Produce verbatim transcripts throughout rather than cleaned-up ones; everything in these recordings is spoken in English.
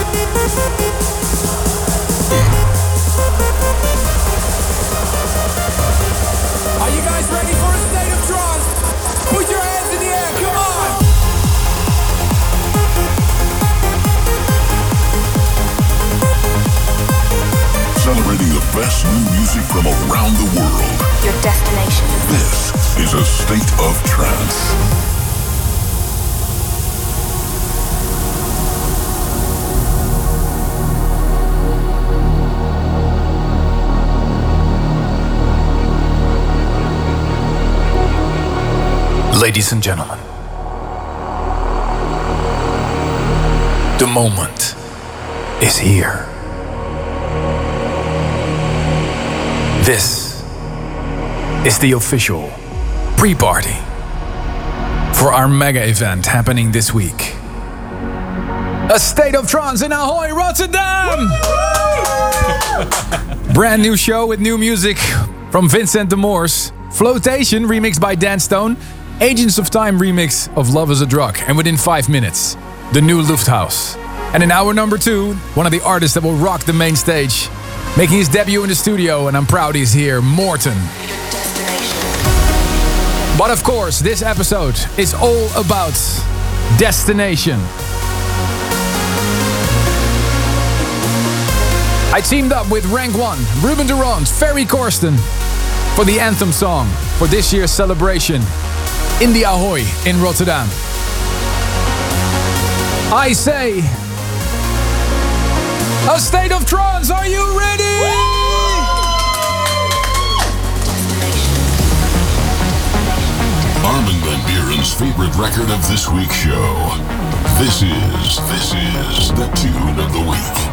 Are you guys ready for a state of trance? Put your hands in the air, come on! Celebrating the best new music from around the world. Your destination. This is a state of trance. Ladies and gentlemen, the moment is here. This is the official pre-party for our mega event happening this week. A State of Trance in Ahoy, Rotterdam! Brand new show with new music from Vincent de Moors. Flotation remixed by Dan Stone. Agents of Time remix of Love is a Drug. And within five minutes, the new Lufthaus. And in hour number two, one of the artists that will rock the main stage. Making his debut in the studio, and I'm proud he's here, Morten. But of course, this episode is all about Destination. I teamed up with Rank One, Ruben Durant, Ferry Corsten for the anthem song for this year's celebration in the Ahoy in Rotterdam. I say, a State of Trance, are you ready? Armin van Buuren's favorite record of this week's show. This is, this is the tune of the week.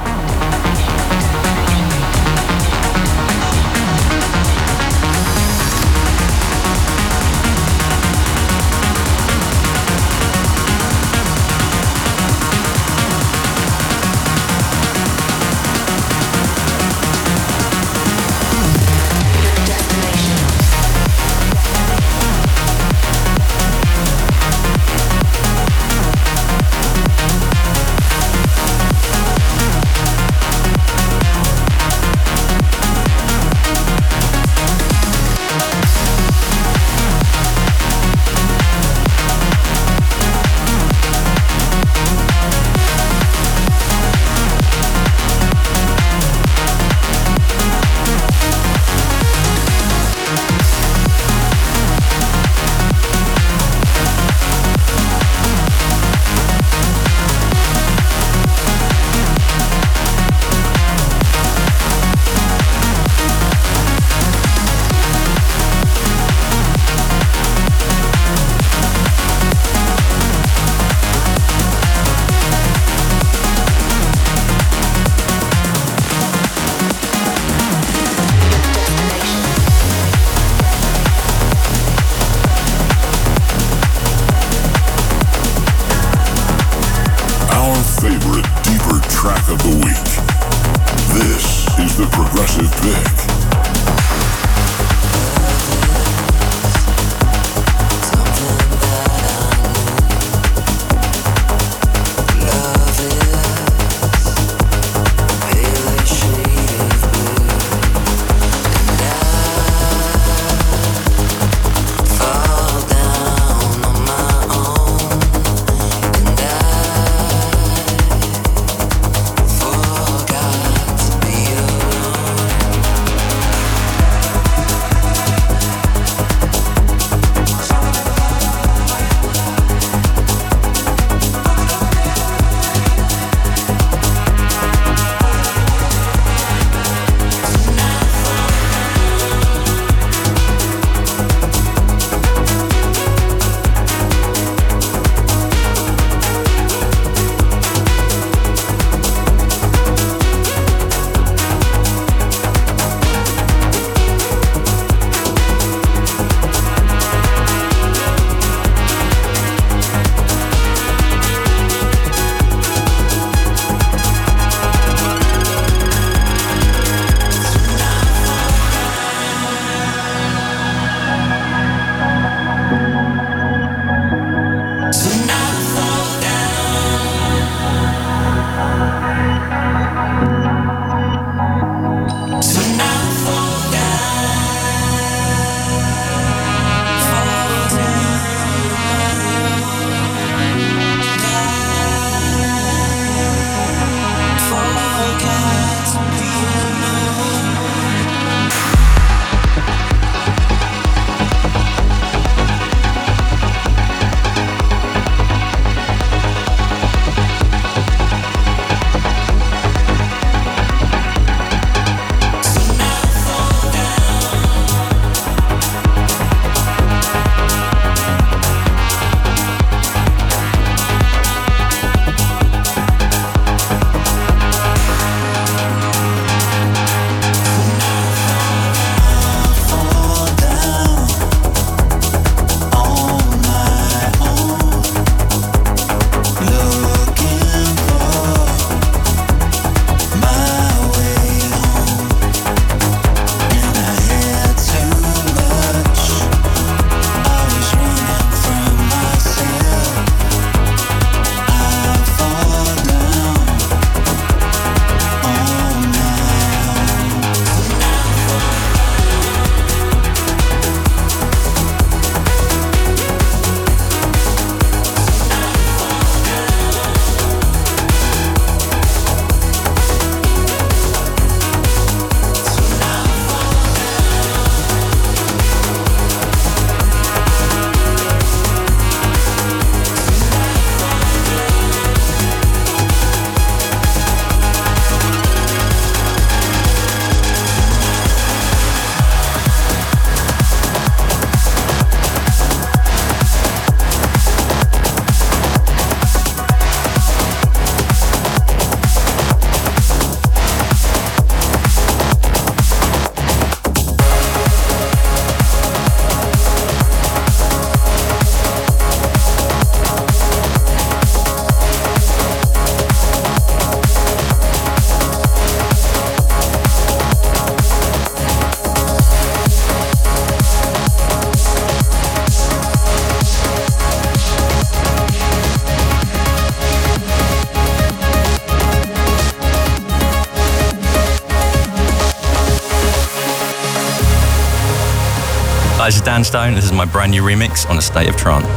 Hi, this is Dan Stone. This is my brand new remix on A State of Trance.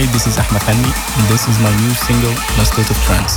Hi, this is Ahmed Hanni, and this is my new single, The State of Trance.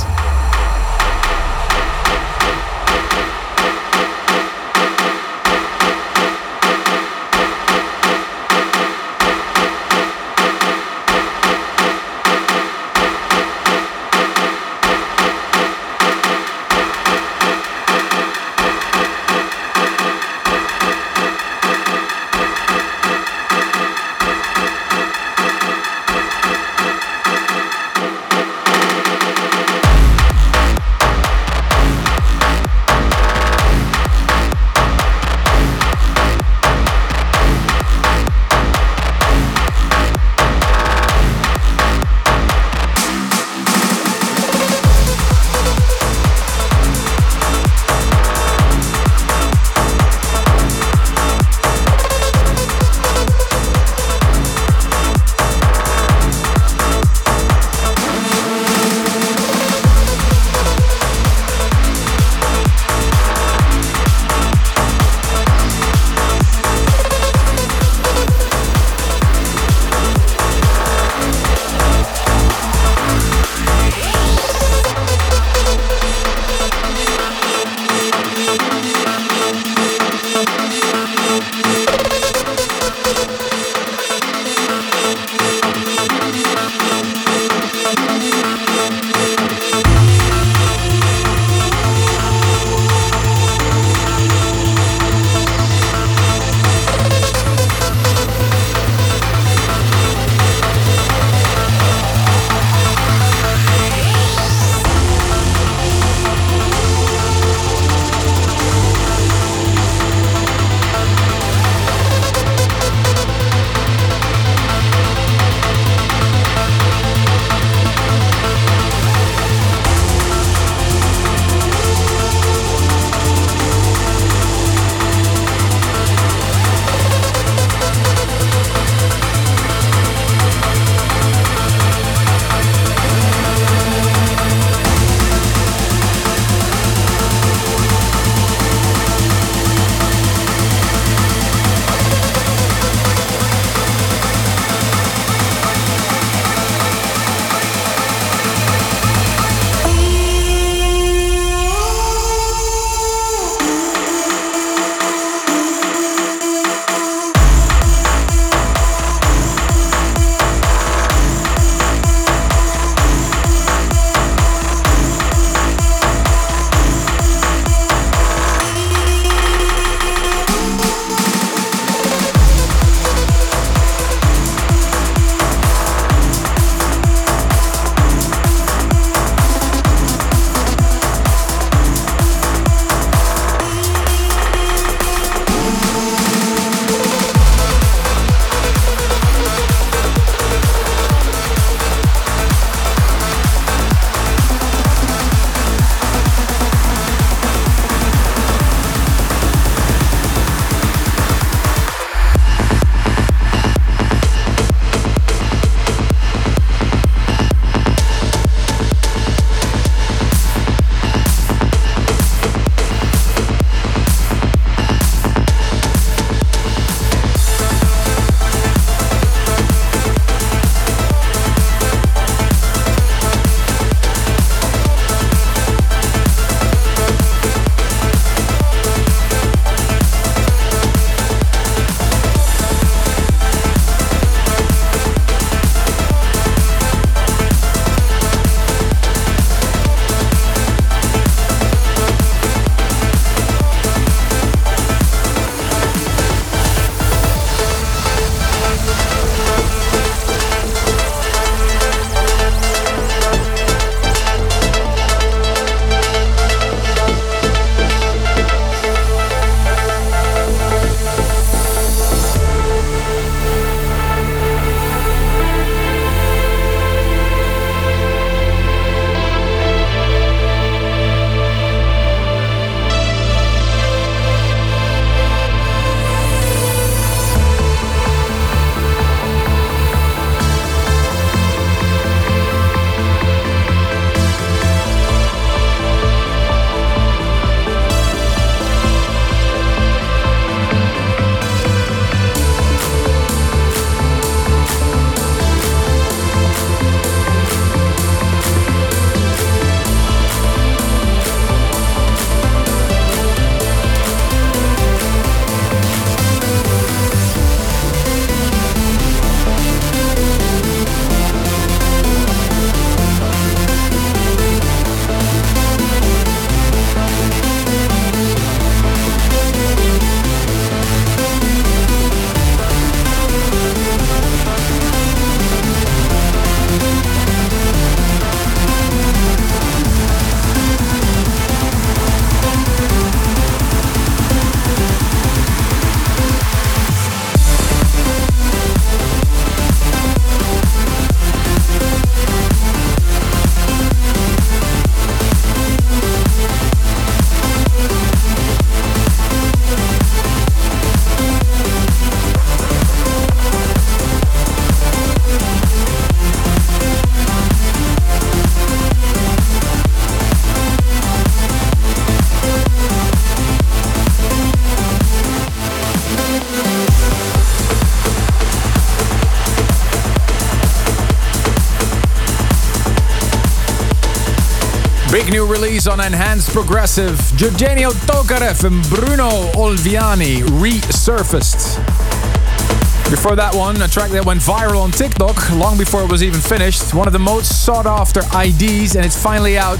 big new release on Enhanced Progressive. Eugenio Tokarev and Bruno Olviani resurfaced. Before that one, a track that went viral on TikTok long before it was even finished. One of the most sought after I Ds, and it's finally out.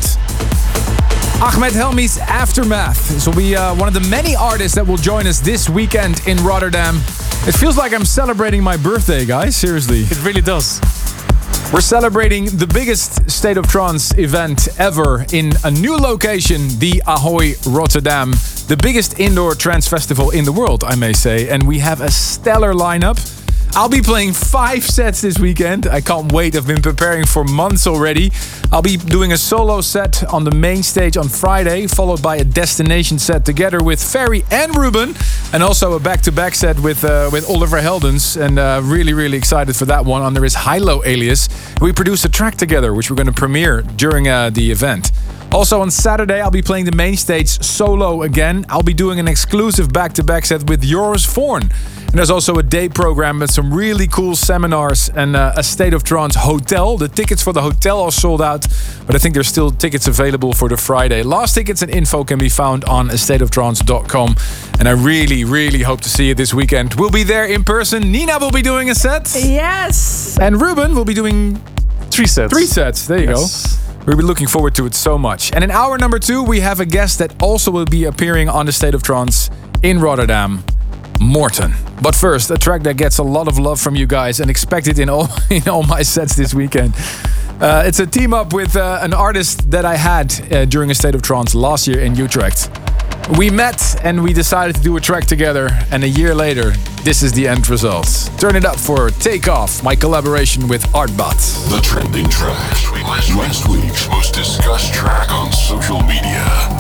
Ahmed Helmi's Aftermath. This will be uh, one of the many artists that will join us this weekend in Rotterdam. It feels like I'm celebrating my birthday, guys. Seriously. It really does. We're celebrating the biggest State of Trance event ever in a new location, the Ahoy Rotterdam. The biggest indoor trance festival in the world, I may say. And we have a stellar lineup. I'll be playing five sets this weekend. I can't wait. I've been preparing for months already. I'll be doing a solo set on the main stage on Friday, followed by a destination set together with Ferry and Ruben, and also a back-to-back set with uh, with Oliver Heldens. And uh, really, really excited for that one under his Hilo alias. We produced a track together, which we're going to premiere during uh, the event. Also on Saturday, I'll be playing the main stage solo again. I'll be doing an exclusive back-to-back set with Joris Voorn. And there's also a day program with some really cool seminars and uh, a State of Trance hotel. The tickets for the hotel are sold out, but I think there's still tickets available for the Friday. Last tickets and info can be found on a state of trance dot com. And I really, really hope to see you this weekend. We'll be there in person. Nina will be doing a set. Yes. And Ruben will be doing Three sets. three sets. There you Yes. go. We'll be looking forward to it so much. And in hour number two, we have a guest that also will be appearing on the State of Trance in Rotterdam, Morten. But first, a track that gets a lot of love from you guys and expected in all in all my sets this weekend. Uh, it's a team up with uh, an artist that I had uh, during a State of Trance last year in Utrecht. We met and we decided to do a track together, and a year later, this is the end result. Turn it up for Take Off, my collaboration with Artbat. The trending track. Last week's most discussed track on social media.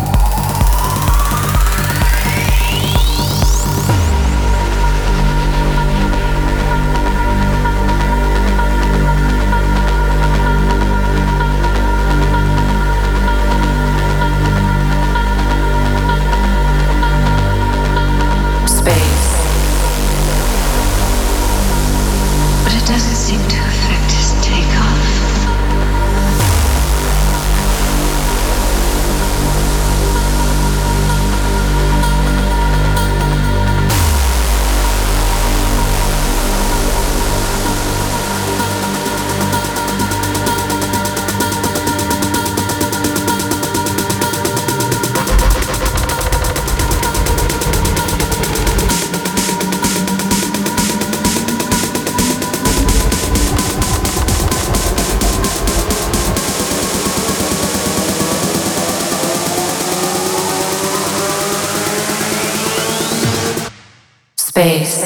Doesn't seem to affect his takeoff. Space.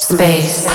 Space.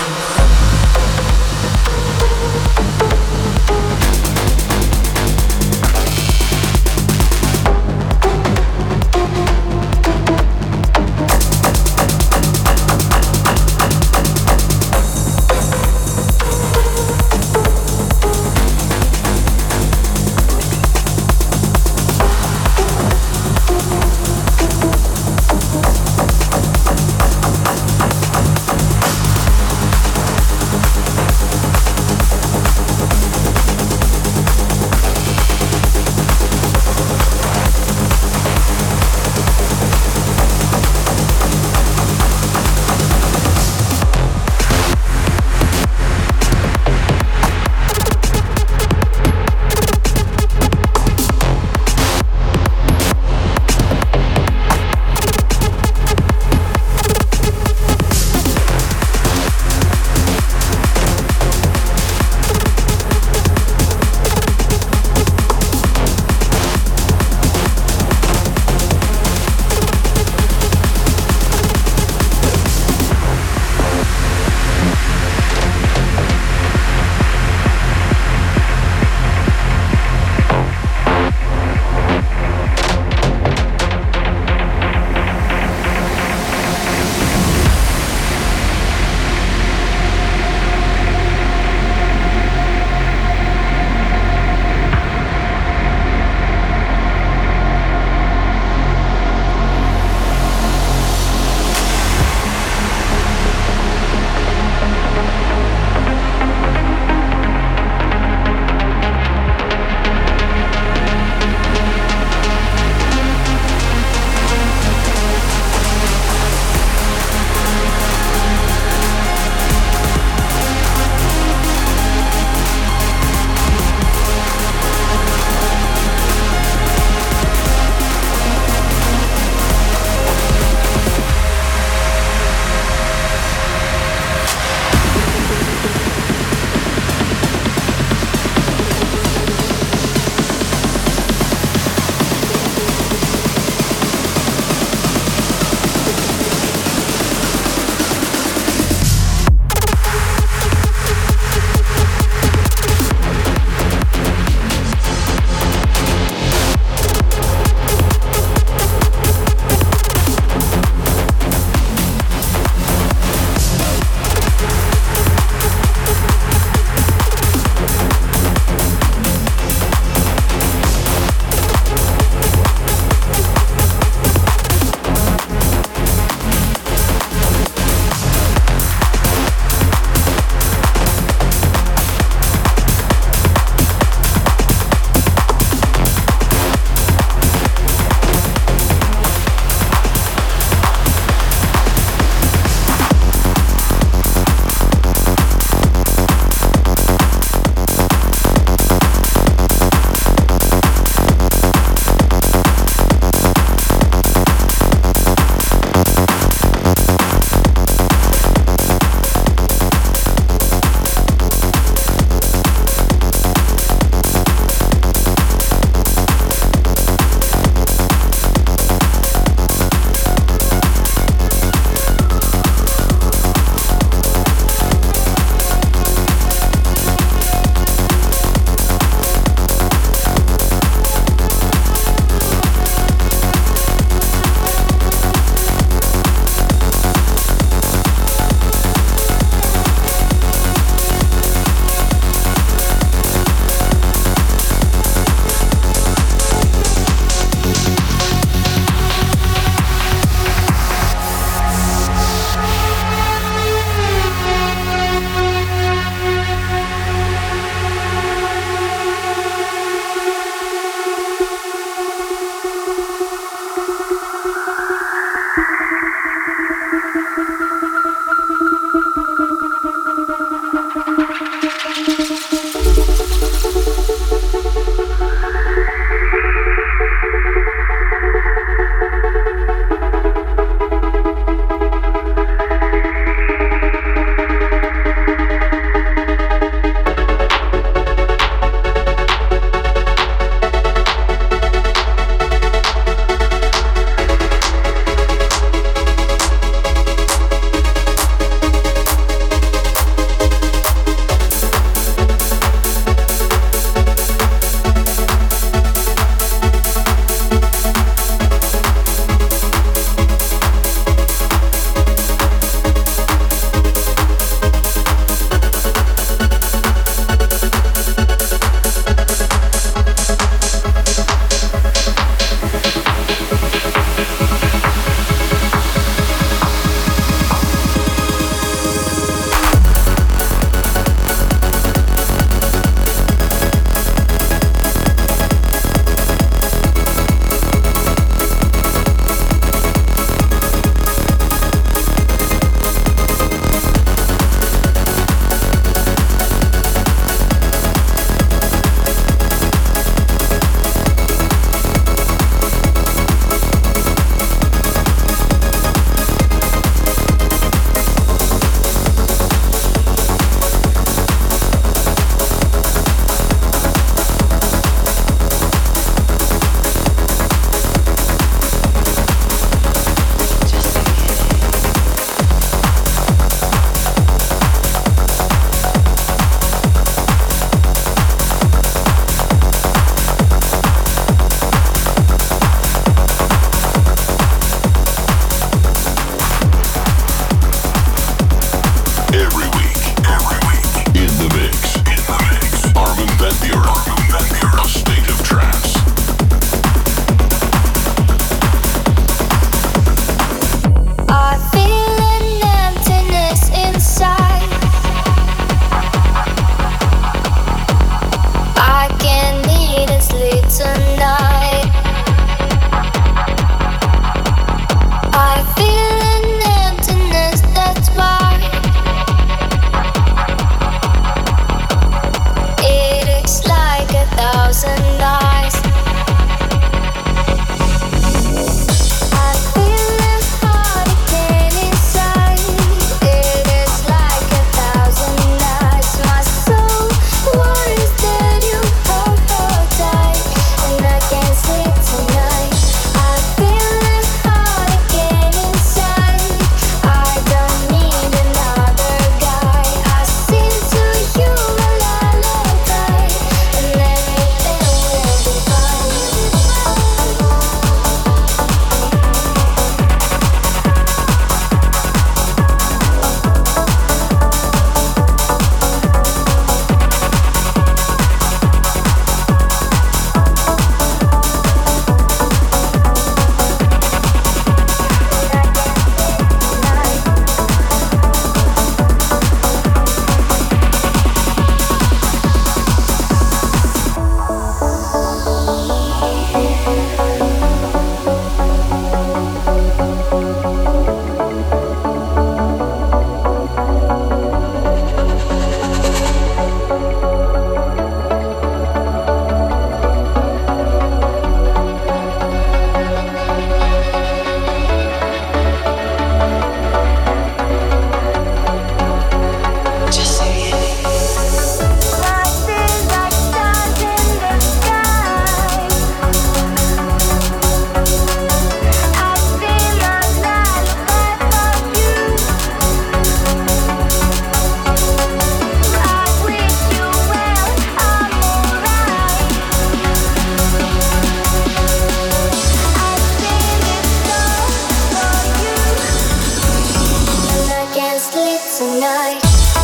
tonight.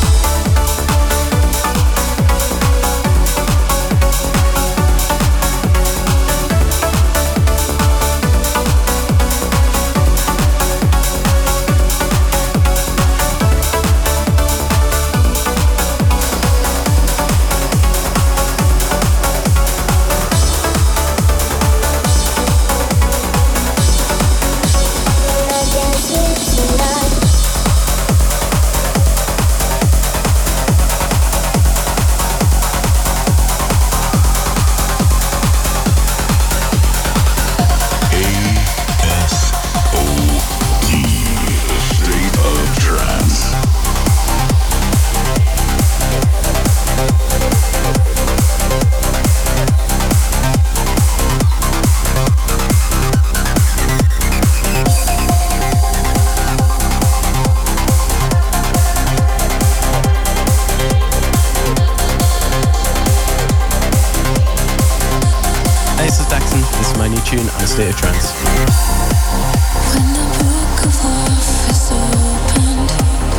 Tune on A State of Trance. When the book of love is opened,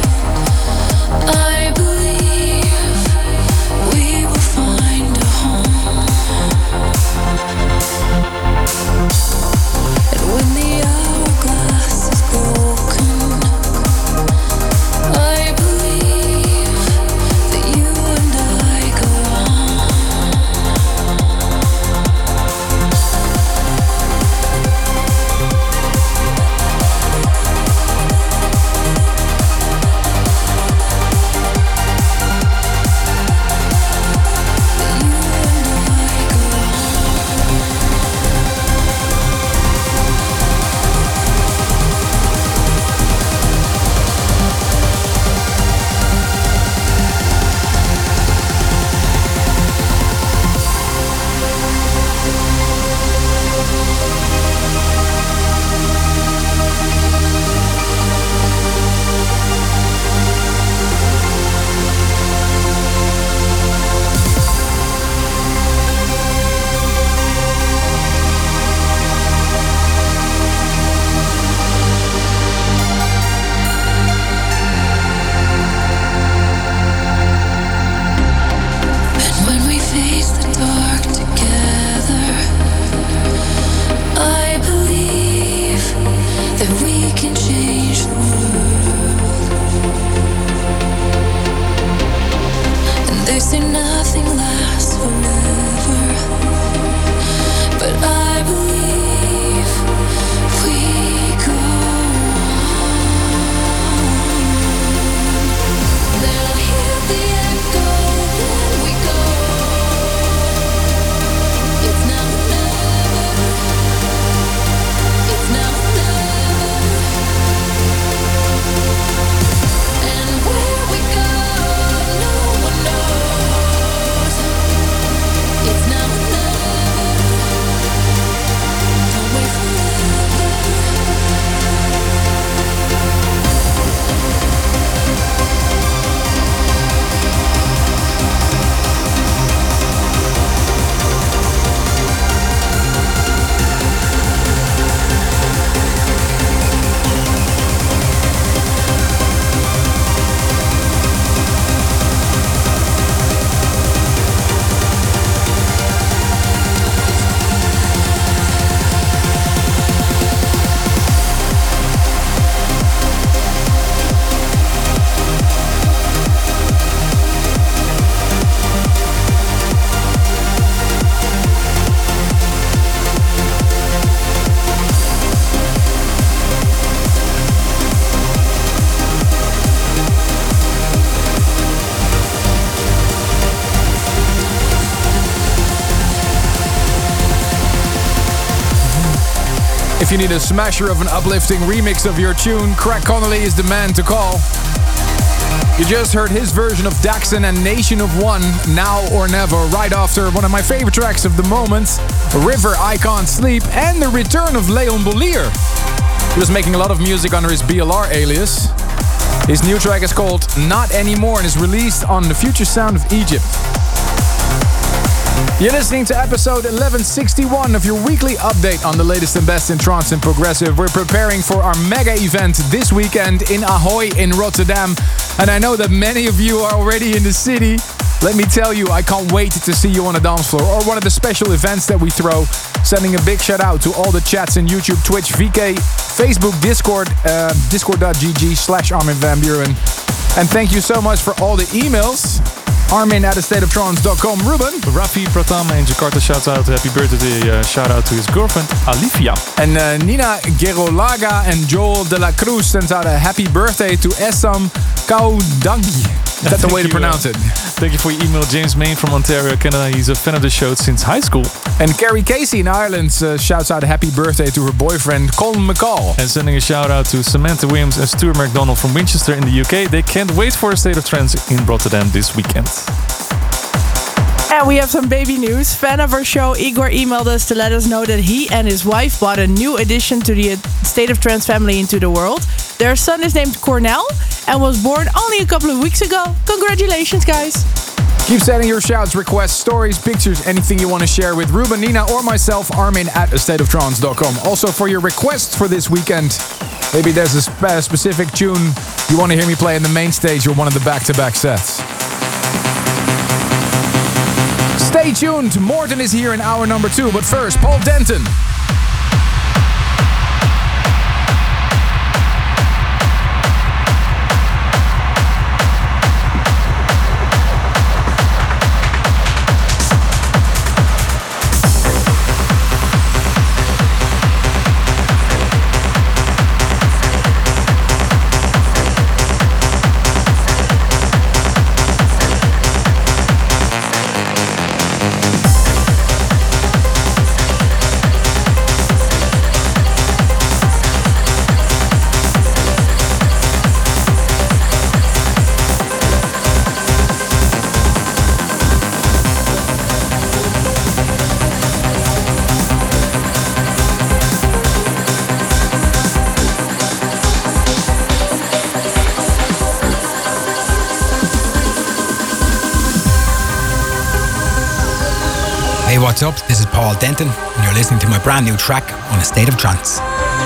I believe we will find a home. And when the hourglass is broken, I believe that you and I go on. If you need a smasher of an uplifting remix of your tune, Craig Connolly is the man to call. You just heard his version of Daxon and Nation of One, Now or Never, right after one of my favorite tracks of the moment, River, I Can't Sleep, and the return of Leon Bolier. He was making a lot of music under his B L R alias. His new track is called Not Anymore and is released on the Future Sound of Egypt. You're listening to episode eleven sixty-one of your weekly update on the latest and best in trance and progressive. We're preparing for our mega event this weekend in Ahoy in Rotterdam. And I know that many of you are already in the city. Let me tell you, I can't wait to see you on the dance floor or one of the special events that we throw. Sending a big shout out to all the chats in YouTube, Twitch, V K, Facebook, Discord, uh, discord.gg slash Armin van Buuren. And thank you so much for all the emails. Armin at a state of trance dot com. Ruben. Rafi Pratama in Jakarta shouts out happy birthday, uh, shout out to his girlfriend Alifia. And uh, Nina Gerolaga and Joel de la Cruz sends out a happy birthday to Essam Kaudangi. Is that the way to you, pronounce uh, it? Thank you for your email, James Main from Ontario, Canada. He's a fan of the show since high school. And Carrie Casey in Ireland uh, shouts out a happy birthday to her boyfriend Colin McCall. And sending a shout out to Samantha Williams and Stuart McDonald from Winchester in the U K. They can't wait for a State of Trance in Rotterdam this weekend. And we have some baby news. Fan of our show, Igor, emailed us to let us know that he and his wife bought a new addition to the State of Trance family into the world. Their son is named Cornell and was born only a couple of weeks ago. Congratulations, guys. Keep sending your shouts, requests, stories, pictures, anything you want to share with Ruben, Nina, or myself, Armin at a state of trance dot com. Also, for your requests for this weekend, maybe there's a sp- specific tune you want to hear me play in the main stage or one of the back-to-back sets. Stay tuned. Morten is here in hour number two. But first, Paul Denton. Hey, what's up? This is Paul Denton, and you're listening to my brand new track on A State of Trance.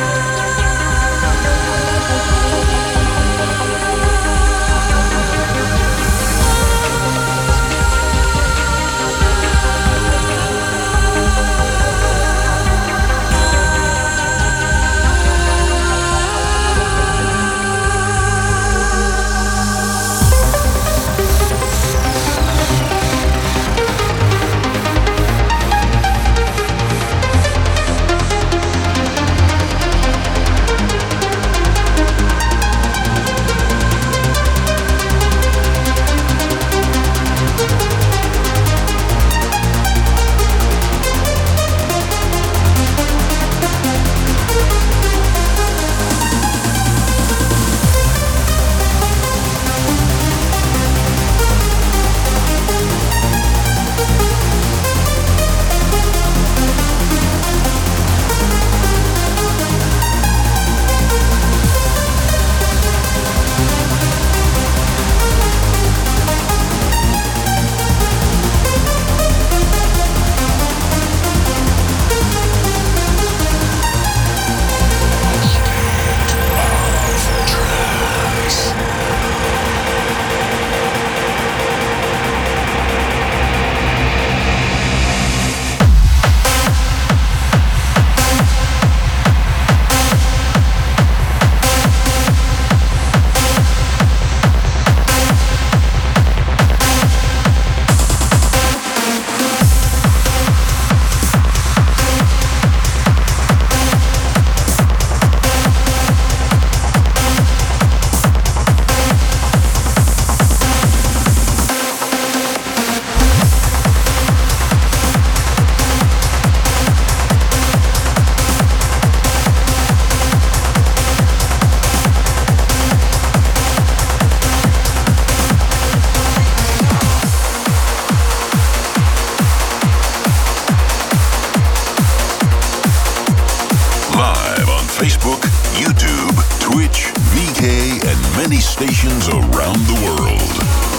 Facebook, YouTube, Twitch, V K, and many stations around the world.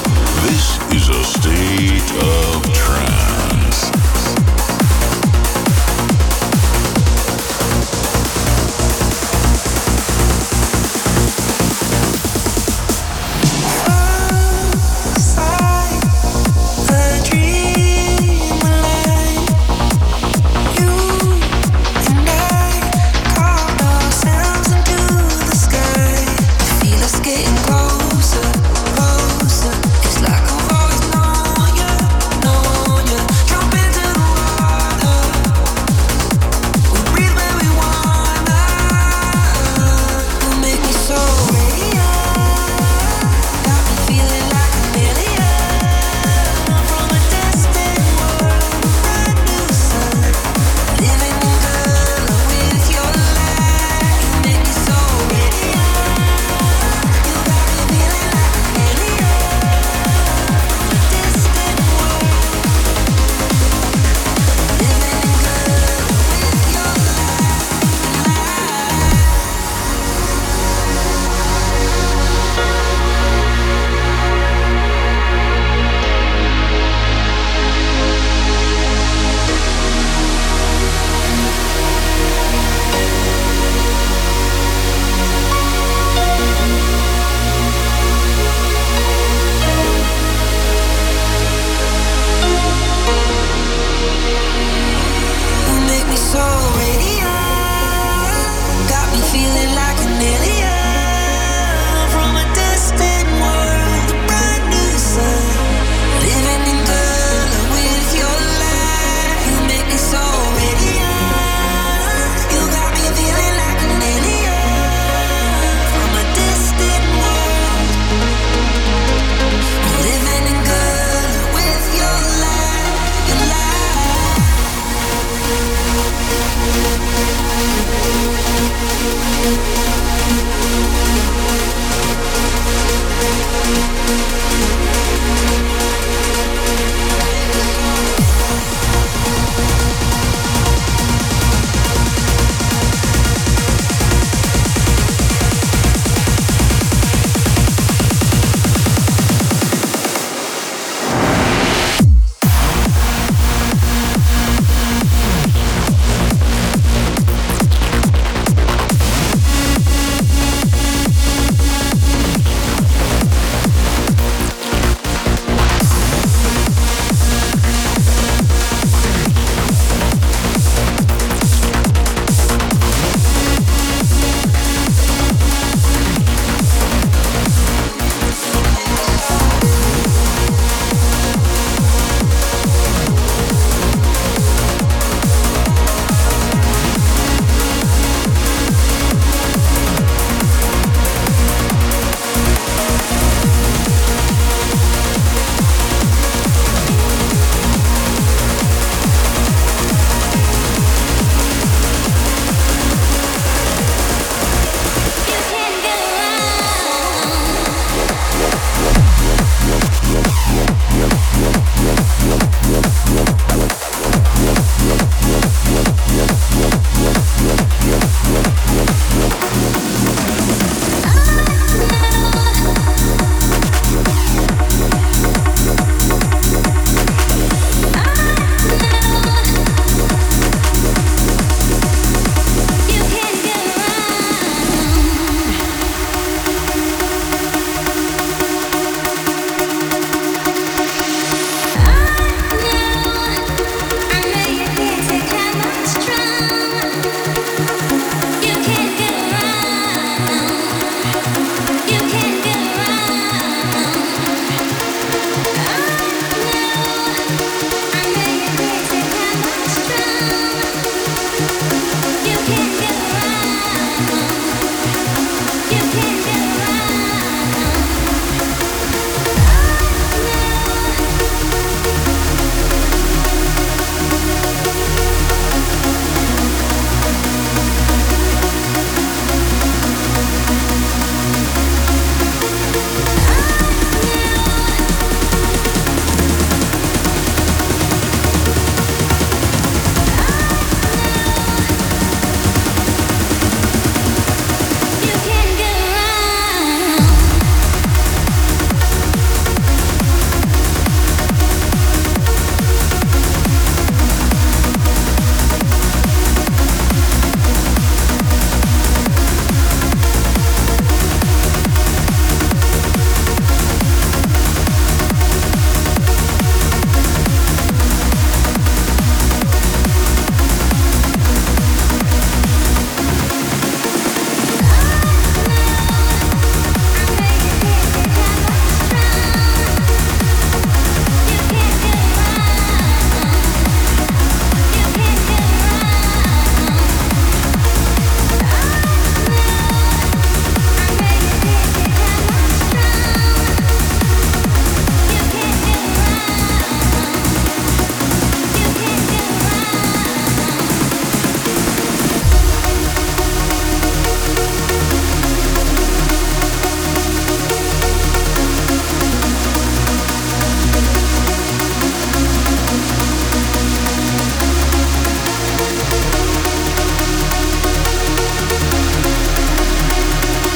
This is a state of trance. Closer, it's like I've always known you, known you. Jump into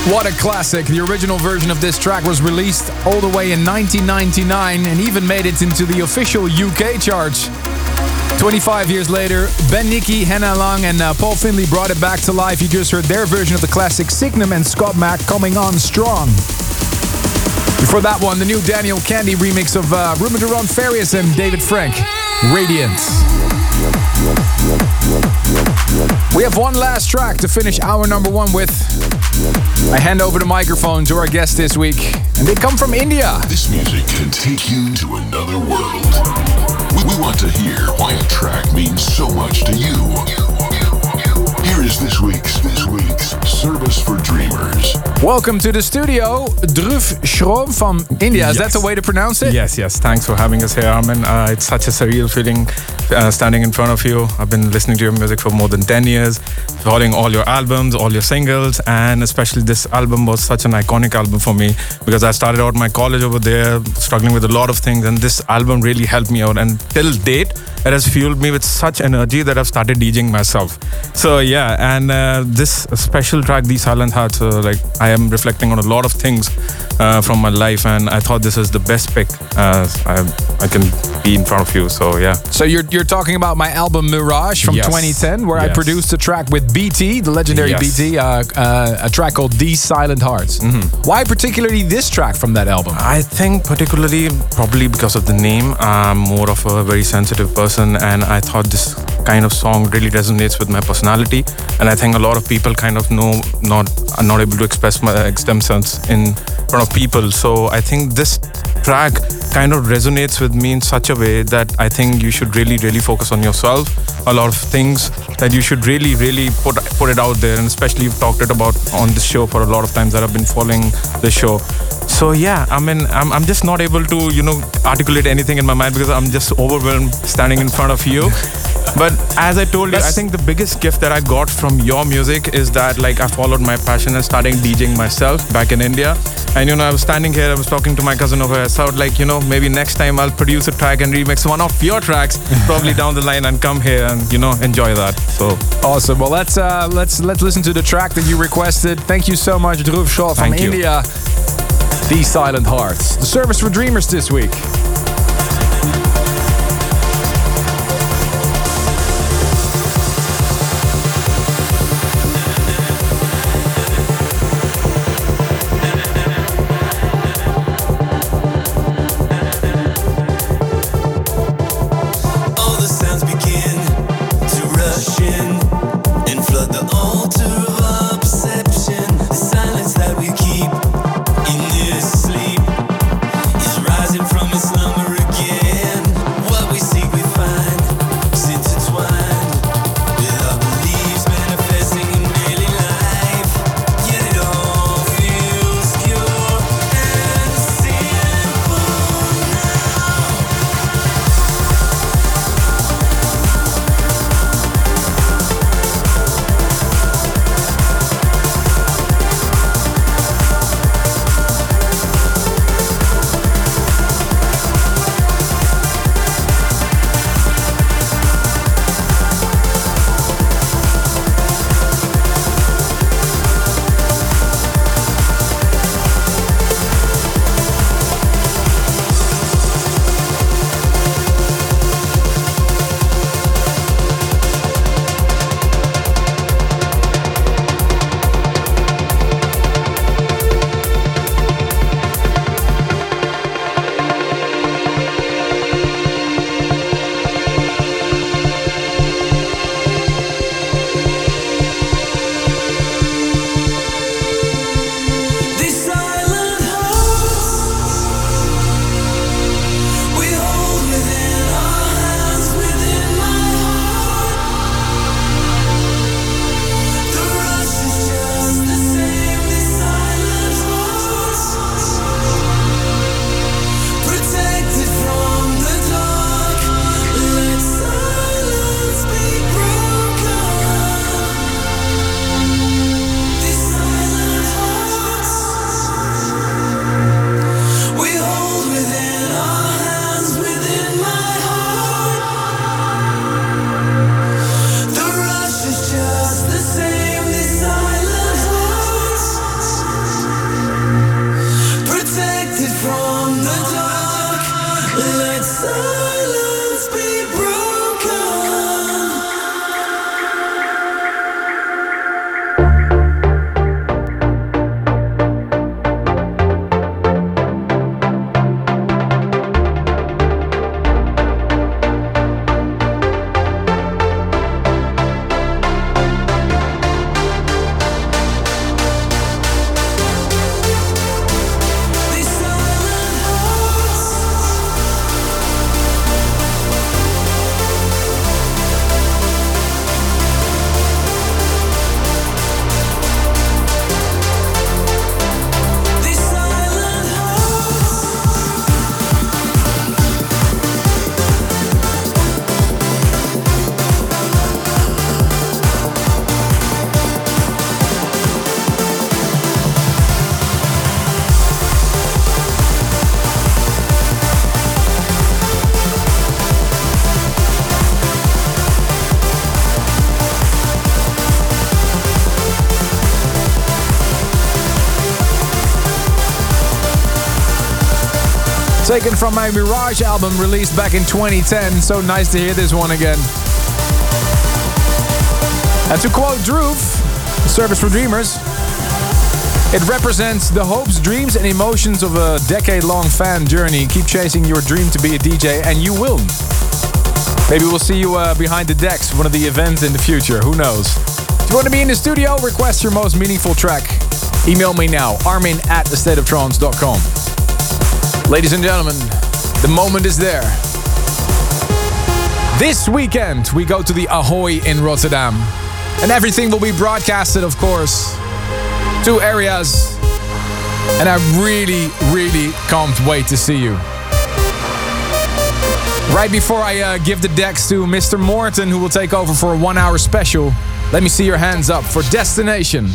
What a classic. The original version of this track was released all the way in nineteen ninety-nine and even made it into the official U K charts. twenty-five years later, Ben Nicky, Hannah Lang and uh, Paul Finley brought it back to life. You just heard their version of the classic Signum and Scott Mac Coming On Strong. Before that one, the new Daniel Candy remix of uh, Ruben Durant Farias and David Frank, Radiant. We have one last track to finish hour number one with. I hand over the microphone to our guest this week, and they come from India. This music can take you to another world. We, we want to hear why a track means so much to you. Here is this week's, this week's Service for Dreamers. Welcome to the studio, Dhruv Shrom from India. Is Yes. that the way to pronounce it? Yes, yes. Thanks for having us here, Armin. Uh, it's such a surreal feeling uh, standing in front of you. I've been listening to your music for more than ten years, following all your albums, all your singles, and especially this album was such an iconic album for me because I started out my college over there, struggling with a lot of things, and this album really helped me out. And till date, it has fueled me with such energy that I've started DJing myself. So yeah, and uh, this special track, These Silent Hearts, uh, like I am reflecting on a lot of things uh, from my life, and I thought this is the best pick uh, I, I can be in front of you. So yeah. So you're you're talking about my album Mirage from Yes. twenty ten, where I Yes. produced a track with B T, the legendary Yes. B T, uh, uh, a track called These Silent Hearts. Mm-hmm. Why particularly this track from that album? I think particularly probably because of the name. I'm more of a very sensitive person, and I thought this kind of song really resonates with my personality. And I think a lot of people kind of know not are not able to express my, themselves in front of people. So I think this track kind of resonates with me in such a way that I think you should really, really focus on yourself. A lot of things that you should really, really put put it out there. And especially you've talked it about on this show for a lot of times that I've been following the show. So yeah, I mean, I'm, I'm just not able to, you know, articulate anything in my mind because I'm just overwhelmed standing in front of you. But as I told you, I think the biggest gift that I got from your music is that like I followed my passion and started DJing myself back in India. And you know, I was standing here, I was talking to my cousin over here. So I was like, you know, maybe next time I'll produce a track and remix one of your tracks probably down the line and come here and, you know, enjoy that. So awesome. Well, let's uh, let's let's listen to the track that you requested. Thank you so much, Dhruv Shrom from Thank you. India. These Silent Hearts. The Service for Dreamers this week. All the sounds begin to rush in and flood the altar of our perception. The silence that we keep in this sleep is rising from its Taken from my Mirage album released back in twenty ten. So nice to hear this one again. And to quote Droove, Service for Dreamers, it represents the hopes, dreams and emotions of a decade-long fan journey. Keep chasing your dream to be a D J and you will. Maybe we'll see you uh, behind the decks, one of the events in the future. Who knows? If you want to be in the studio, request your most meaningful track. Email me now, armin at the state of trance dot com. Ladies and gentlemen, the moment is there. This weekend, we go to the Ahoy in Rotterdam. And everything will be broadcasted, of course, to areas. And I really, really can't wait to see you. Right before I uh, give the decks to Mister Morton, who will take over for a one-hour special, let me see your hands up for Destination.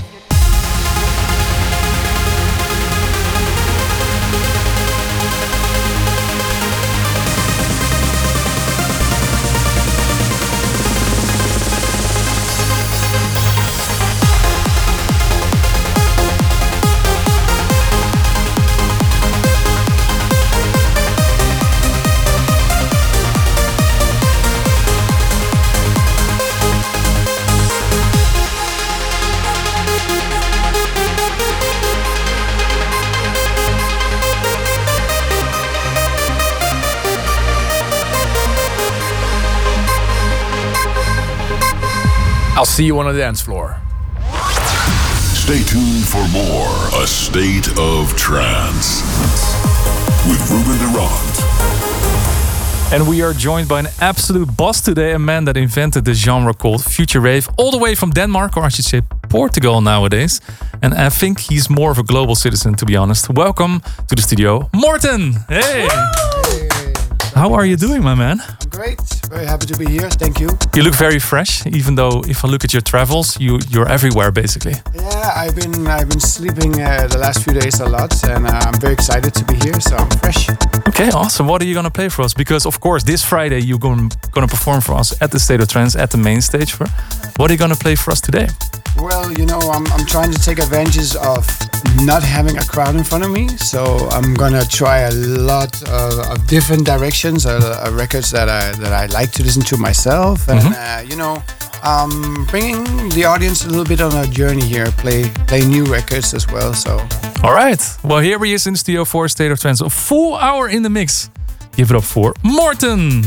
I'll see you on the dance floor. Stay tuned for more A State of Trance with Ruben de Ronde. And we are joined by an absolute boss today, a man that invented the genre called Future Rave, all the way from Denmark, or I should say Portugal nowadays. And I think he's more of a global citizen, to be honest. Welcome to the studio, Morten! Hey! Hey. How are you doing, my man? I'm great. Very happy to be here. Thank you. You look very fresh, even though if I look at your travels, you, you're everywhere, basically. Yeah, I've been I've been sleeping uh, the last few days a lot, and uh, I'm very excited to be here, so I'm fresh. Okay, awesome. What are you going to play for us? Because, of course, this Friday you're going to perform for us at the State of Trance, at the main stage. For What are you going to play for us today? Well, you know, I'm, I'm trying to take advantage of not having a crowd in front of me, so I'm going to try a lot of, of different directions, uh, uh, records that I, that I like to listen to myself, and, mm-hmm. uh, you know, um, bringing the audience a little bit on a journey here, play play new records as well. So, all right. Well, here he is in Studio four, State of Trance, a full hour in the mix. Give it up for Morten.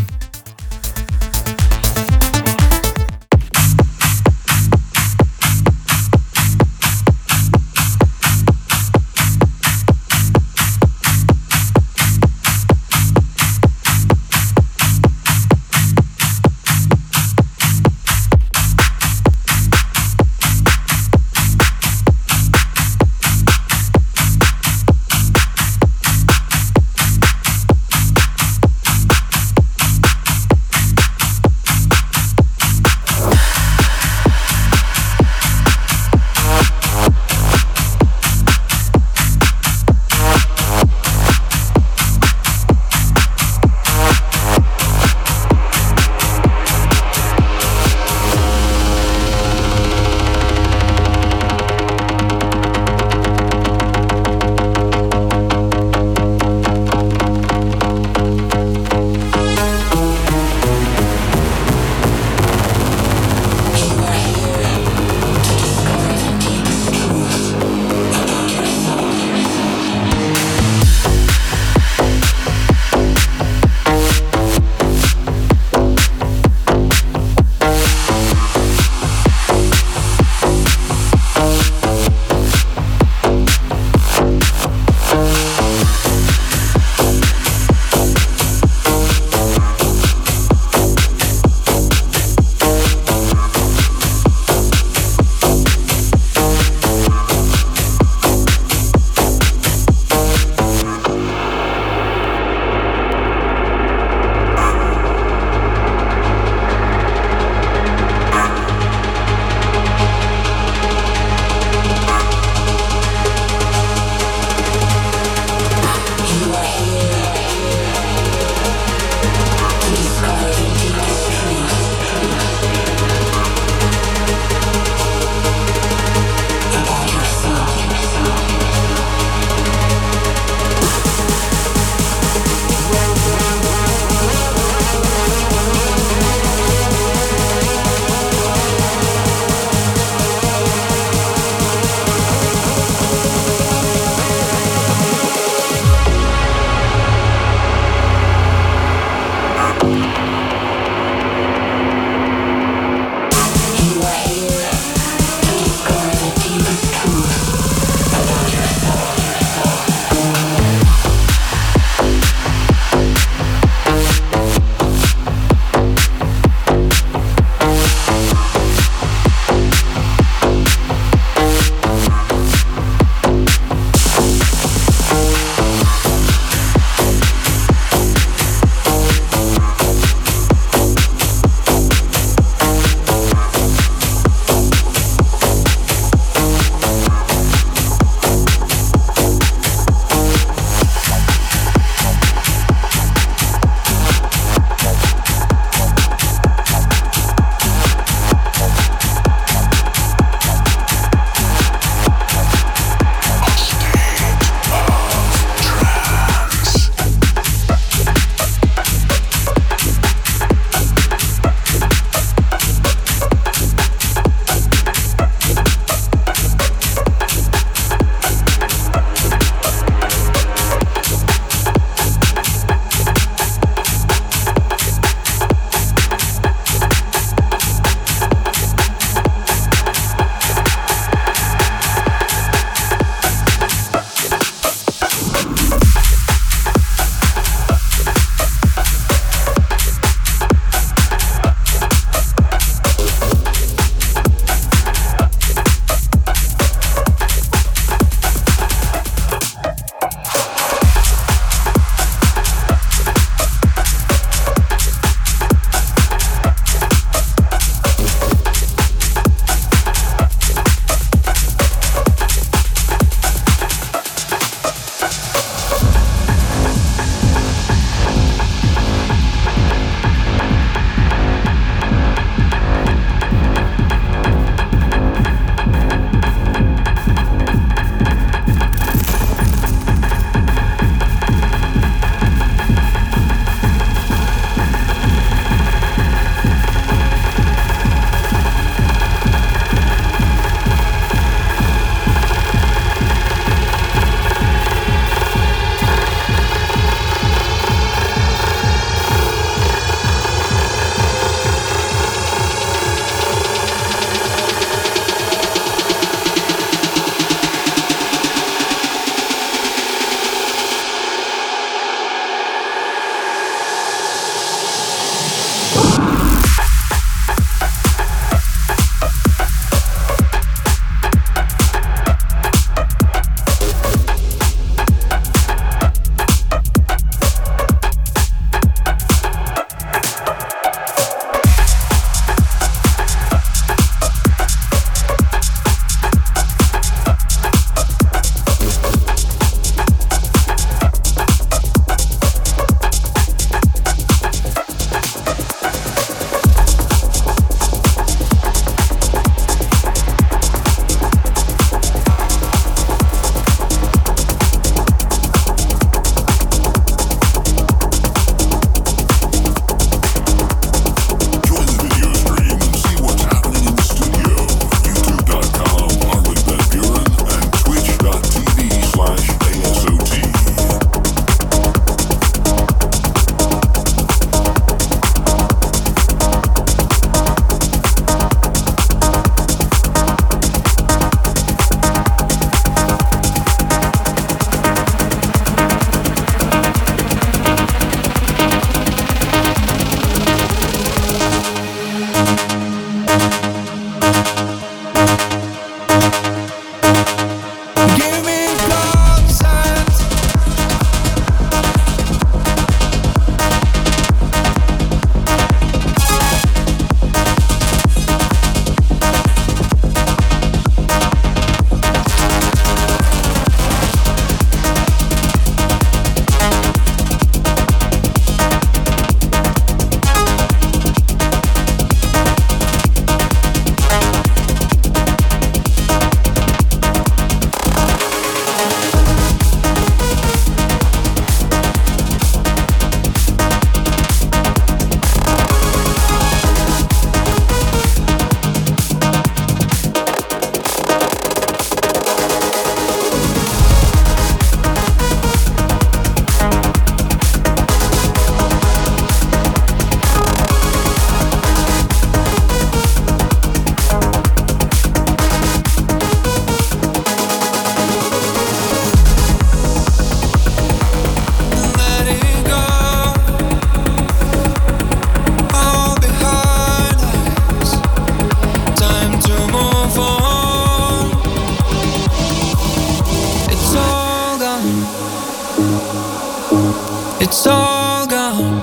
It's all gone.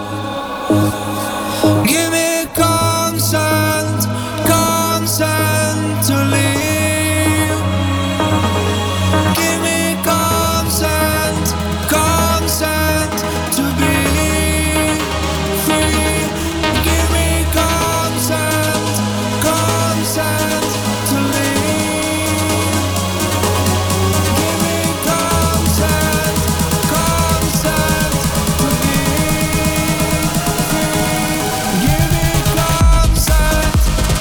Give me consent, consent to leave. Give me consent, consent to be free. Give me consent, consent to leave. Give me consent, consent to be free. Give me consent.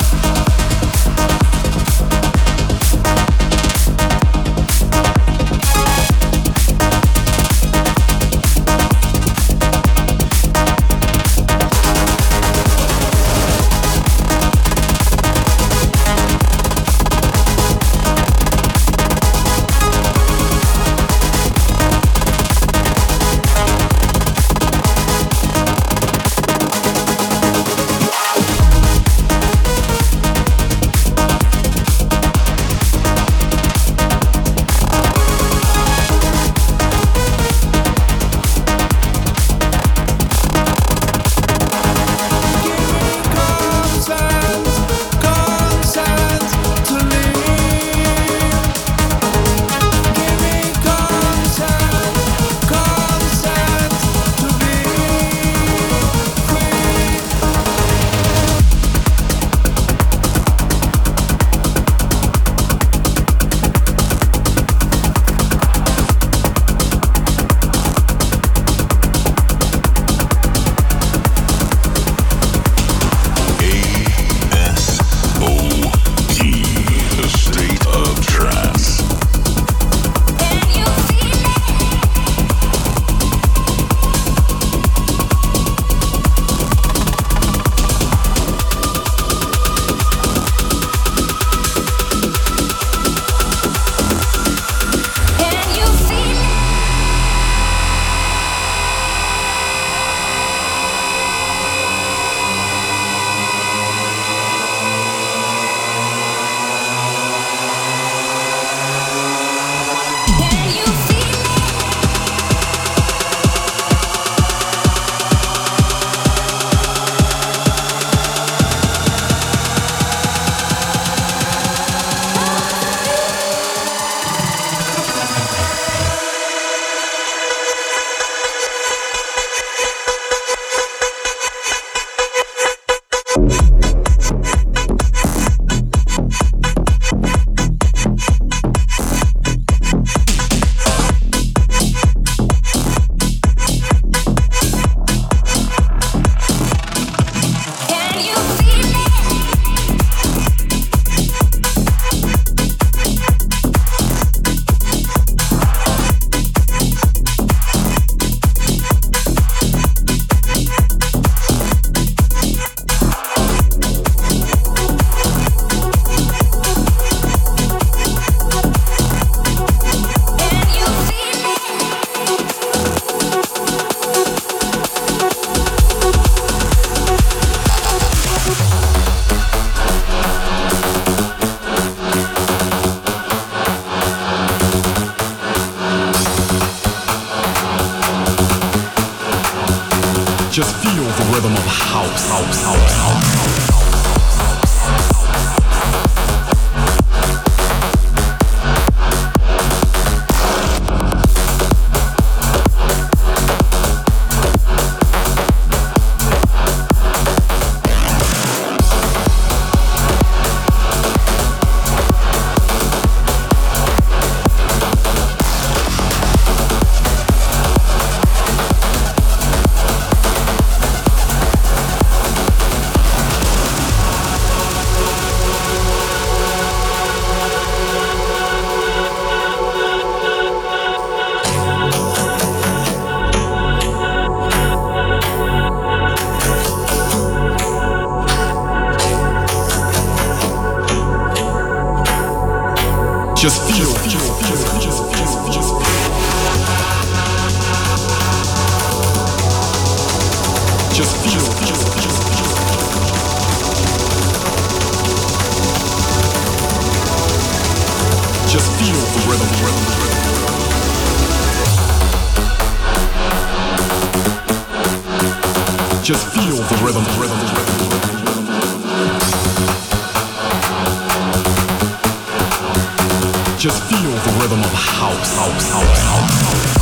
The state of trance. Just feel the rhythm of house, house, house, house. Just feel, feel, feel, just feel, just feel. Just feel, feel, feel, feel. Just feel the rhythm, rhythm, rhythm. Just feel the rhythm, rhythm, rhythm. Just feel the rhythm of house, house, house, house.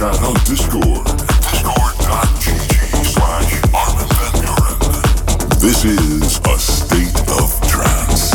chat on Discord. Discord.gg slash Armin van Buren. This is A State of Trance.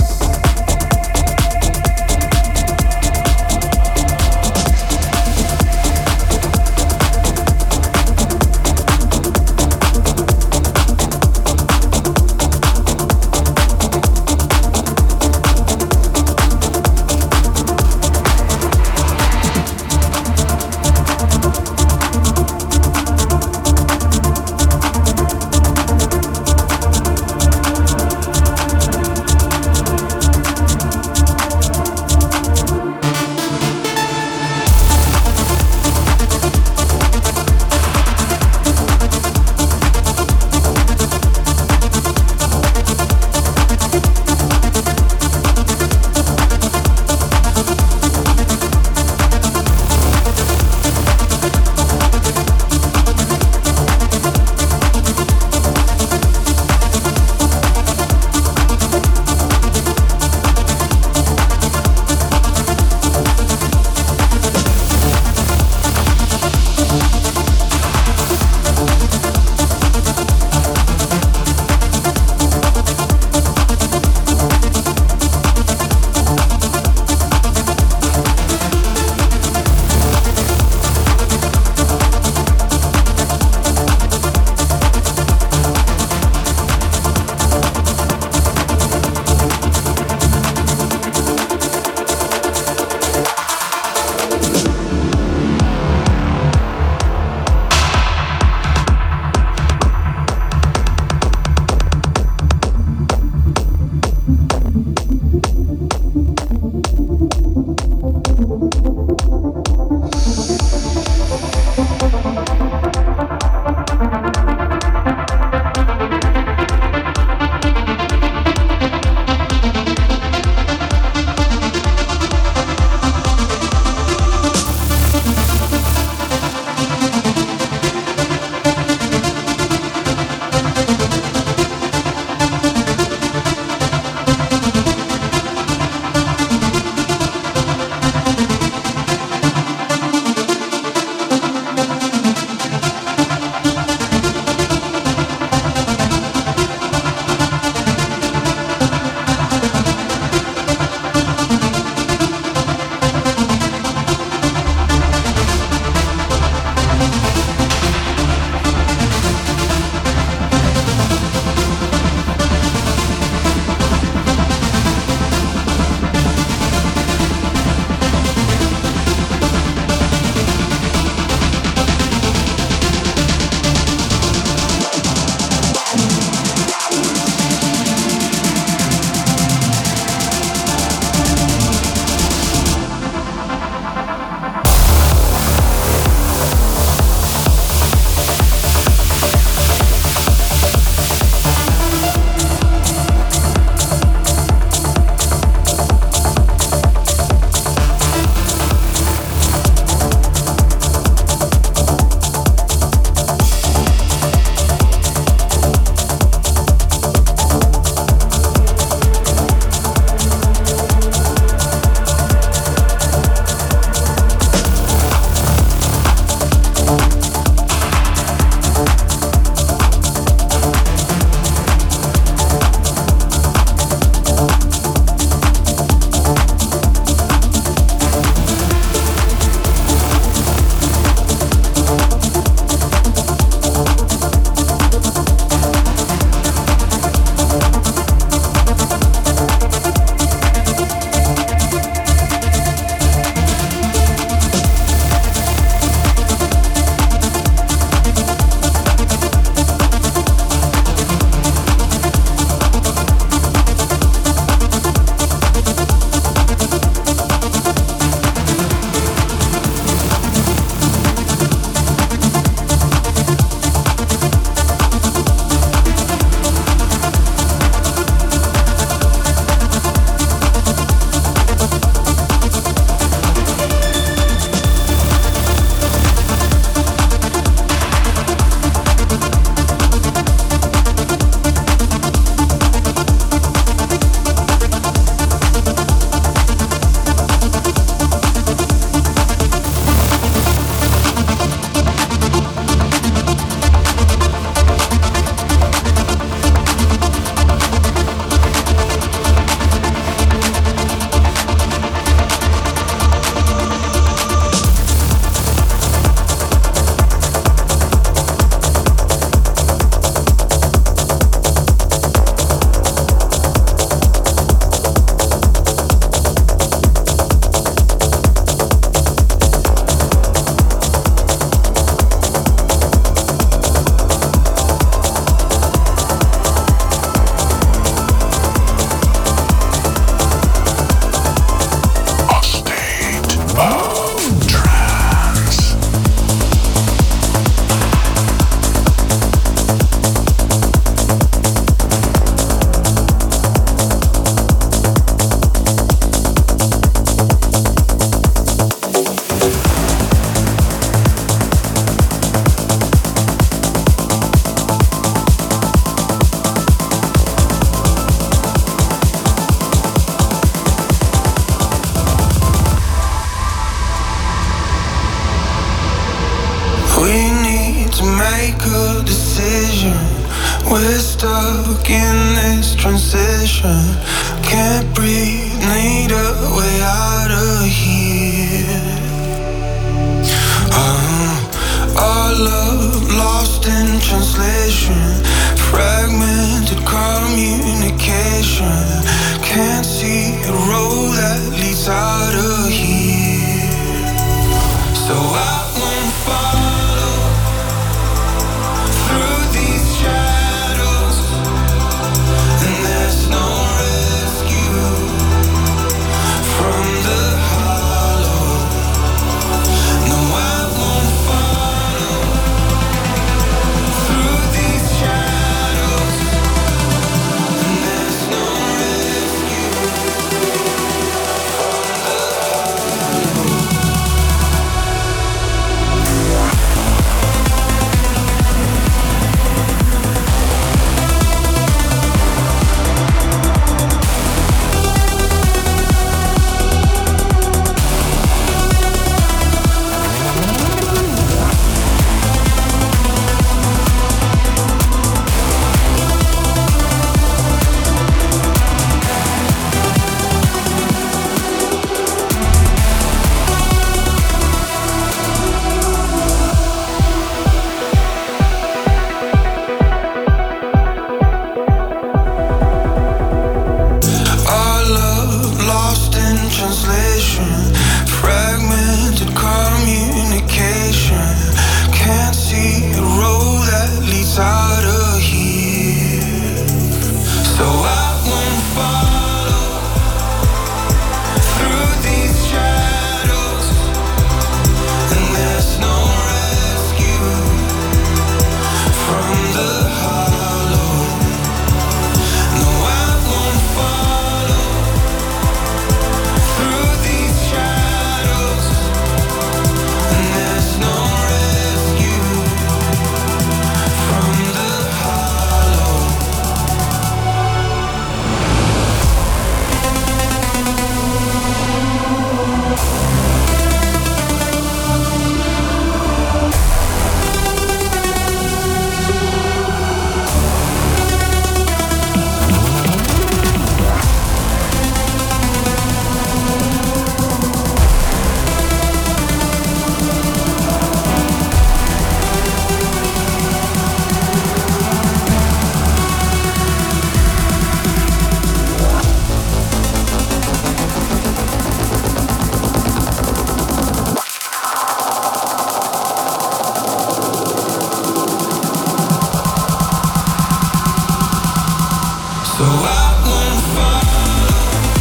stuck in this transition. Can't breathe, need a way out of here. uh, Our love lost in translation. Fragmented communication. Can't see a road that leads out of here. So I won't follow through these shadows, and there's no rescue from the hollow. No, I won't follow through these shadows, and there's no rescue from the hollow. Our love lost in translation. Fragmented communication. Can't see a road that leads out of here. So I won't follow through these shadows, and there's no rescue from the hollow. No, I won't follow through these shadows, and there's no rescue from the hollow. So I won't follow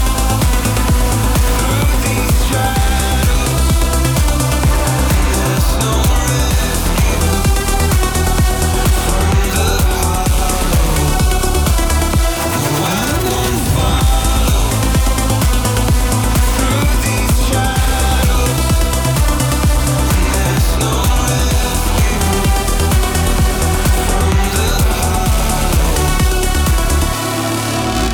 through these shadows, and there's no rescue from the hollow. No, I won't follow through these shadows, and there's no rescue from the hollow.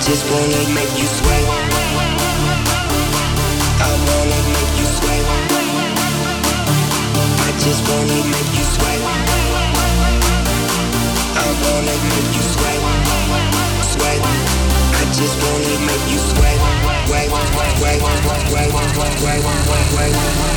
just wanna make you sweat. I wanna make you sweat. I just wanna make you sweat. I wanna make you sweat. Sweat. I just wanna make you sweat. Wait, wait, wait, wait, wait, wait, wait,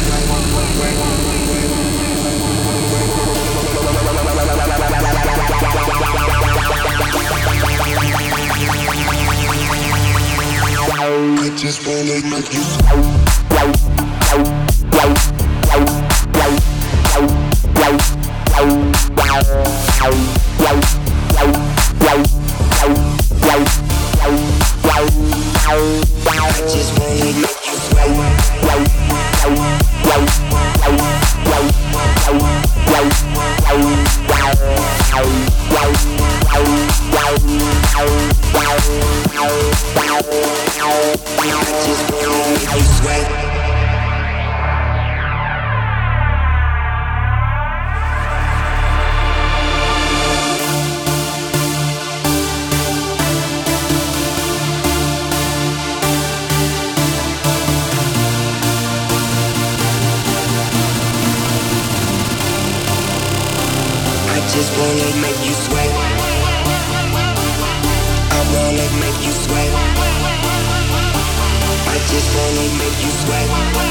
I just wanna make you just wanna make you sweat. I wanna make you sweat. I just wanna make you sweat.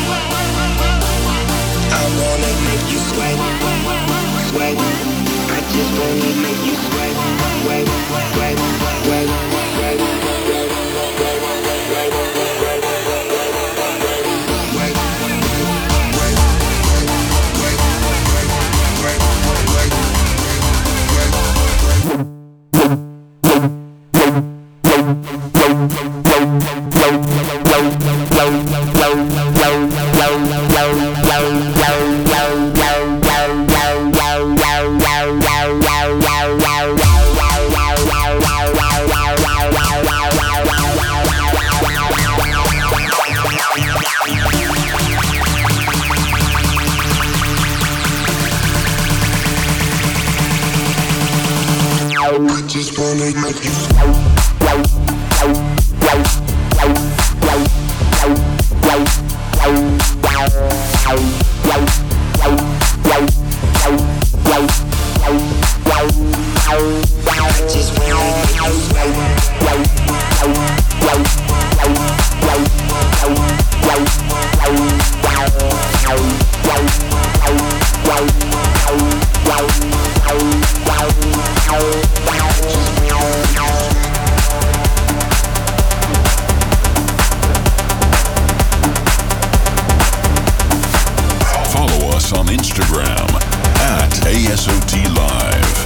I wanna make you sweat. Sweat. I just wanna make you sweat. Wait, wait, wait, wait, wait. I just wanna make you On Instagram at A S O T Live.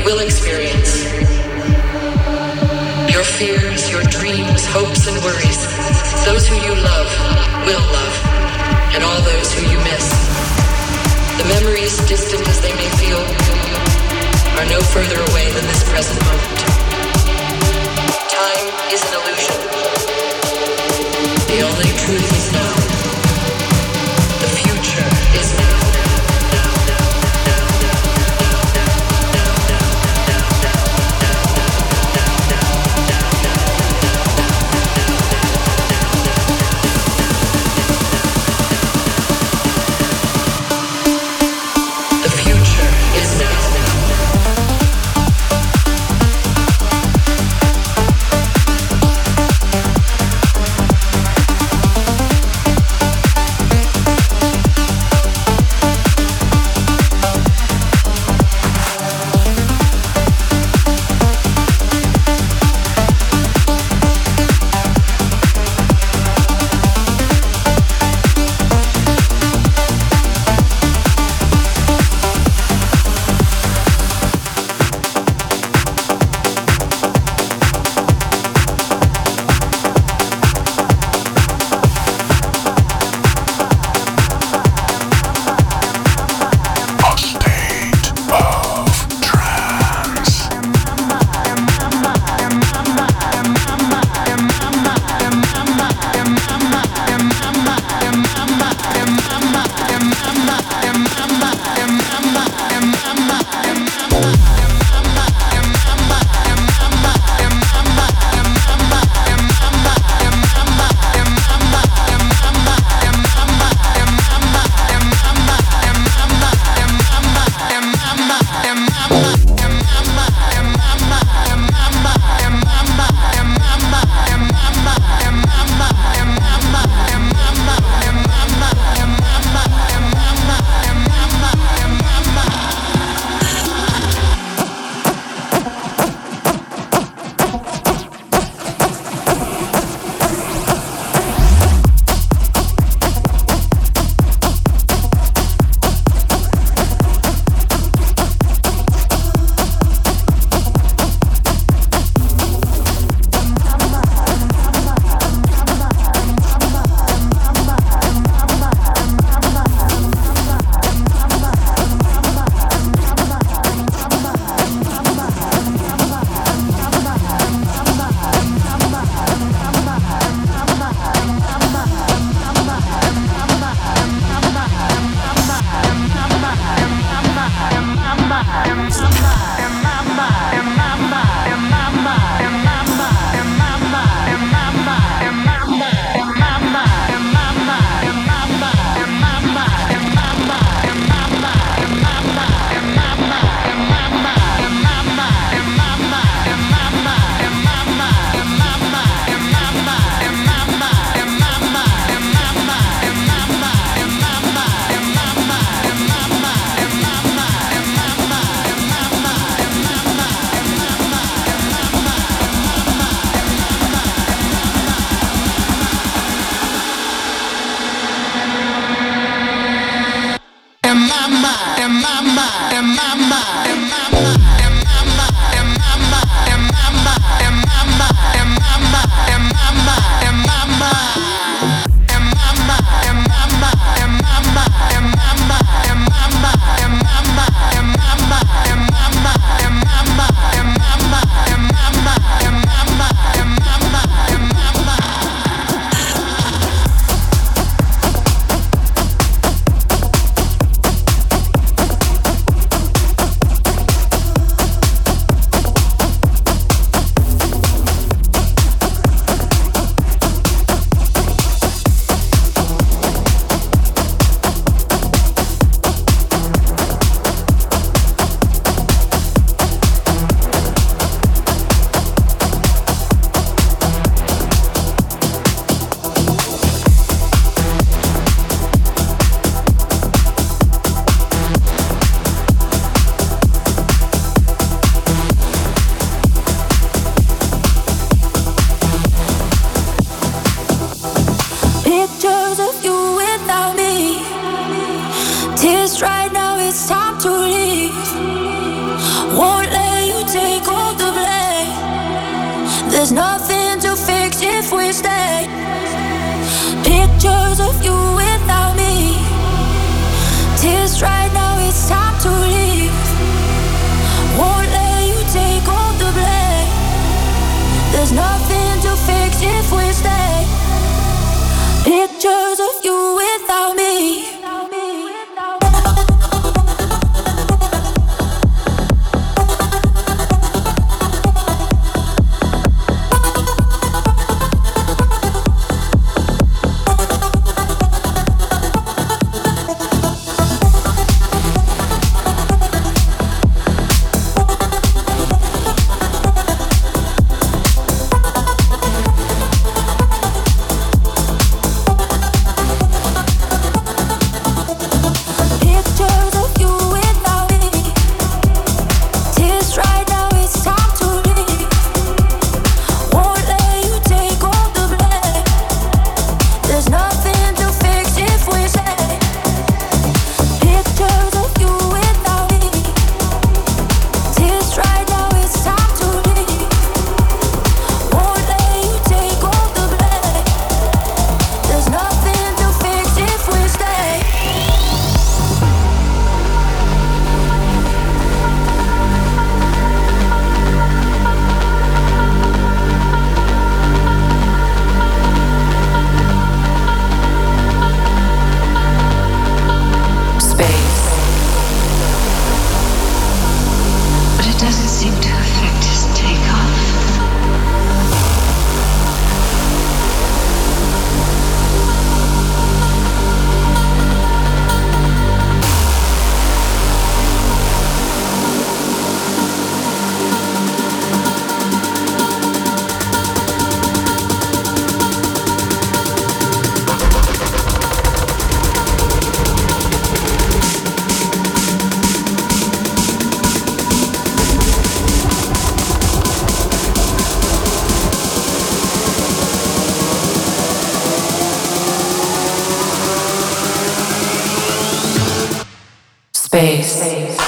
will experience. Your fears, your dreams, hopes, and worries. Those who you love will love, and all those who you miss. The memories, distant as they may feel, are no further away than this present moment. Time is an illusion. The only truth is now. The future is now. The future is now. There's nothing to fix if we stay. Pictures of you without me. Tears right now, it's time to leave. Won't let you take all the blame. There's nothing to fix if we stay. Pictures of you without me. Space.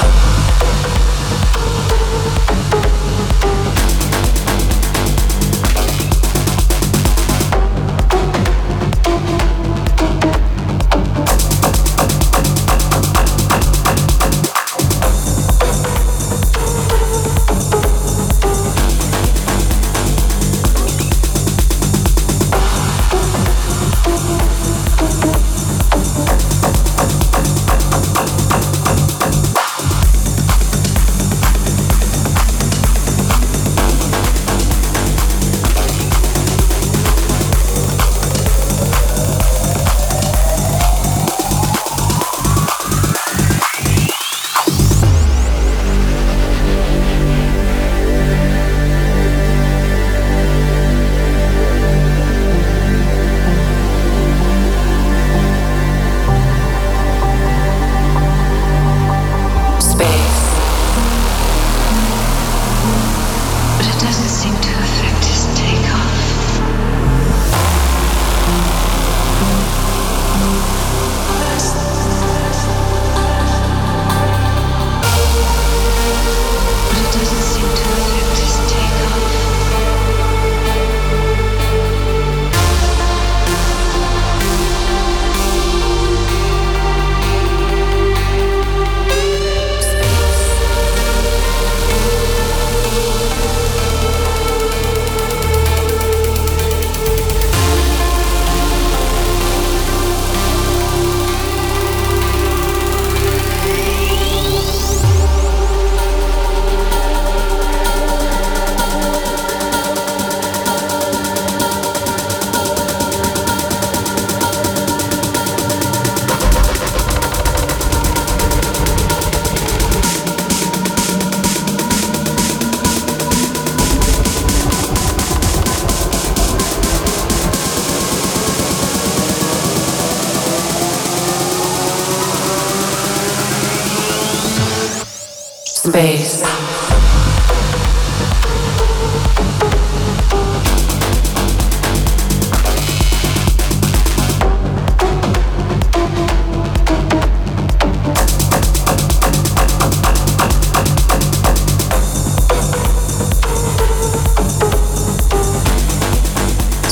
Space.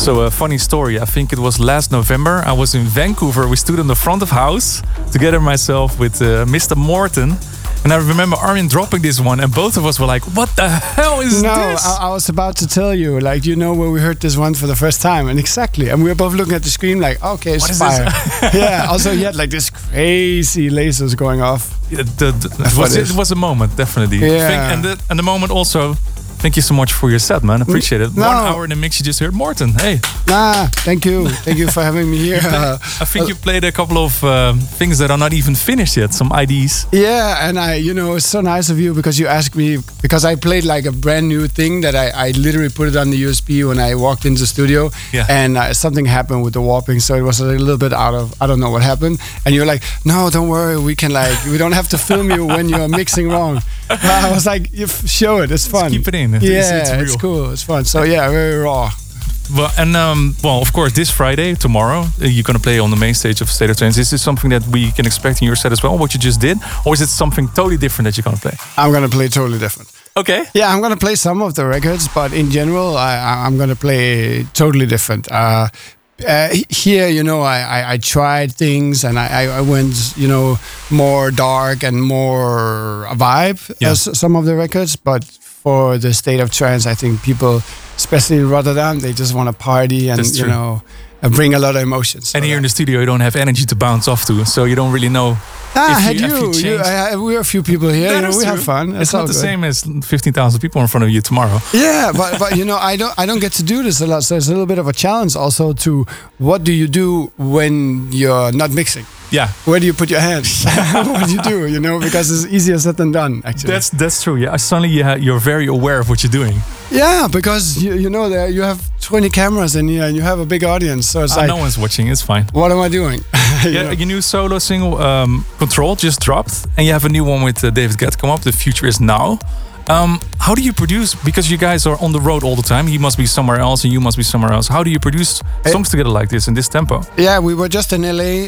So a funny story. I think it was last November. I was in Vancouver. We stood in the front of house together myself with uh, Mister Morton. And I remember Armin dropping this one, and both of us were like, "What the hell is no, this?" No, I, I was about to tell you, like, you know, when we heard this one for the first time, and exactly, and we were both looking at the screen, like, okay, it's fire. Yeah. Also, he had like this crazy lasers going off. Yeah, the, the, it, was, it was a moment, definitely. Yeah. Think, and the and the moment also. Thank you so much for your set, man. Appreciate it. No. One hour in the mix, you just heard Morton. Hey. Nah, thank you. Thank you for having me here. Uh, I think uh, you played a couple of um, things that are not even finished yet, some I Ds. Yeah, and I, you know, it's so nice of you because you asked me, because I played like a brand new thing that I, I literally put it on the U S B when I walked into the studio. Yeah. And uh, something happened with the warping, so it was a little bit out of, I don't know what happened. And you're like, no, don't worry, we can like, we don't have to film you when you're mixing wrong. I was like, you f- show it, it's fun. Just keep it in. It's, yeah, it's, real. It's cool, it's fun. So yeah, very raw. Well, and um, well, of course, this Friday, tomorrow, uh, you're gonna play on the main stage of State of Trance. Is this something that we can expect in your set as well? What you just did, or is it something totally different that you're gonna play? I'm gonna play totally different. Okay. Yeah, I'm gonna play some of the records, but in general, I, I'm gonna play totally different. Uh, Uh, here, you know, I, I, I tried things and I, I went, you know, more dark and more a vibe yeah. as some of the records. But for the State of Trance, I think people, especially in Rotterdam, they just want to party and, you know, and bring a lot of emotions. And so here in the studio, you don't have energy to bounce off to, so you don't really know. Ah, if had you, you? you, you I, we're a few people here. That You know, we true. have fun. It's, It's not all the good. same as fifteen thousand people in front of you tomorrow. Yeah, but but you know, I don't I don't get to do this a lot, so it's a little bit of a challenge also. To what do you do when you're not mixing? Yeah, where do you put your hands? What do you do? You know, because it's easier said than done. Actually, that's that's true. Yeah, suddenly you ha- you're very aware of what you're doing. Yeah, because you you know that you have twenty cameras in here and you have a big audience, so it's uh, like no one's watching. It's fine. What am I doing? you yeah, know? your new solo single, um, Control, just dropped, and you have a new one with uh, David Guetta come up. The Future Is Now. Um, how do you produce? Because you guys are on the road all the time. He must be somewhere else, and you must be somewhere else. How do you produce songs together like this in this tempo? Yeah, we were just in L A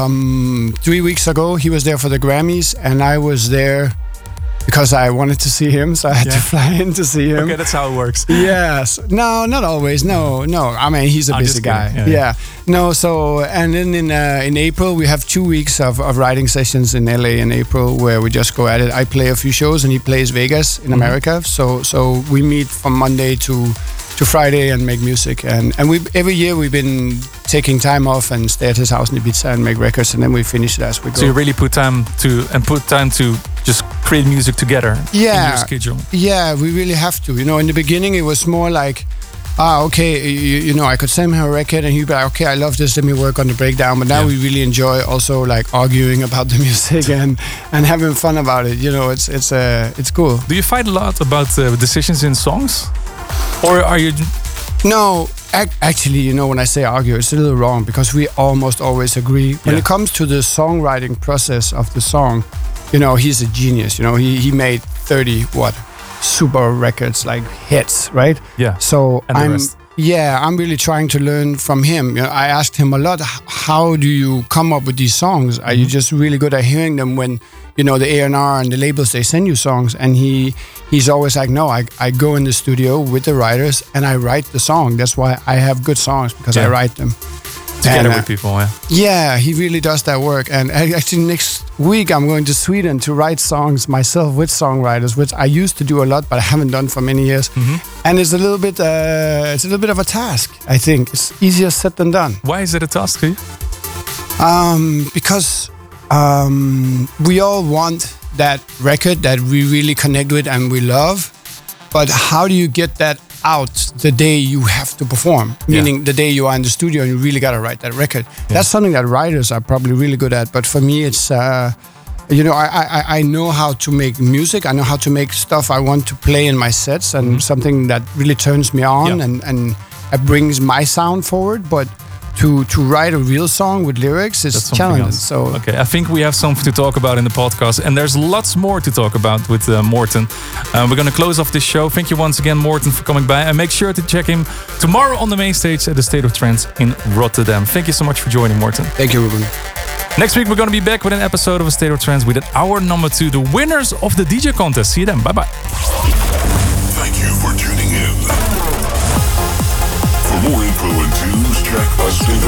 um, three weeks ago. He was there for the Grammys, and I was there because I wanted to see him, so I had Yeah. to fly in to see him. Okay, that's how it works. Yes. No, not always. No, no. I mean, he's a I'm busy just guy. kidding. Yeah, Yeah, No, so, and then in uh, in April, we have two weeks of, of writing sessions in L A in April where we just go at it. I play a few shows and he plays Vegas in Mhm. America. So so we meet from Monday to to Friday and make music. And, and we every year we've been taking time off and stay at his house in Ibiza and make records, and then we finish it as we go. So you really put time to and put time to just create music together in Yeah. your schedule. Yeah, we really have to. You know, in the beginning, it was more like, ah, okay, you, you know, I could send him a record and he'd be like, okay, I love this, let me work on the breakdown. But now Yeah. we really enjoy also like arguing about the music and, and having fun about it. You know, it's it's uh, it's cool. Do you fight a lot about uh, decisions in songs? Or are you... No, ac- actually, you know, when I say argue, it's a little wrong because we almost always agree. When Yeah. it comes to the songwriting process of the song, you know, he's a genius. You know, he, he made thirty, what, super records, like hits, right? Yeah. So And the I'm, rest. yeah, I'm really trying to learn from him. You know, I asked him a lot, h- how do you come up with these songs? Are you just really good at hearing them when, you know, the A and R and the labels, they send you songs? And he he's always like, no, I, I go in the studio with the writers and I write the song. That's why I have good songs, because I Yeah. write them. Together And, uh, with people, yeah. Yeah, he really does that work. And I- actually, next week I'm going to Sweden to write songs myself with songwriters, which I used to do a lot, but I haven't done for many years. Mhm. And it's a little bit, uh, it's a little bit of a task. I think it's easier said than done. Why is it a task for you? Um, because um, we all want that record that we really connect with and we love. But how do you get that out the day you have to perform? Meaning the day you are in the studio and you really got to write that record. That's something that writers are probably really good at. But for me, it's, uh, you know, I, I, I know how to make music. I know how to make stuff I want to play in my sets and something that really turns me on Yeah. and, and it brings my sound forward. But to to write a real song with lyrics is That's something challenging. else. So Okay, I think we have something to talk about in the podcast, and there's lots more to talk about with uh, Morten. Uh, we're going to close off this show. Thank you once again, Morten, for coming by, and make sure to check him tomorrow on the main stage at the State of Trance in Rotterdam. Thank you so much for joining, Morten. Thank you, Ruben. Next week, we're going to be back with an episode of A State of Trance with an hour number two, the winners of the D J contest. See you then. Bye-bye. Thank you for tuning in. For more info and tunes, check a state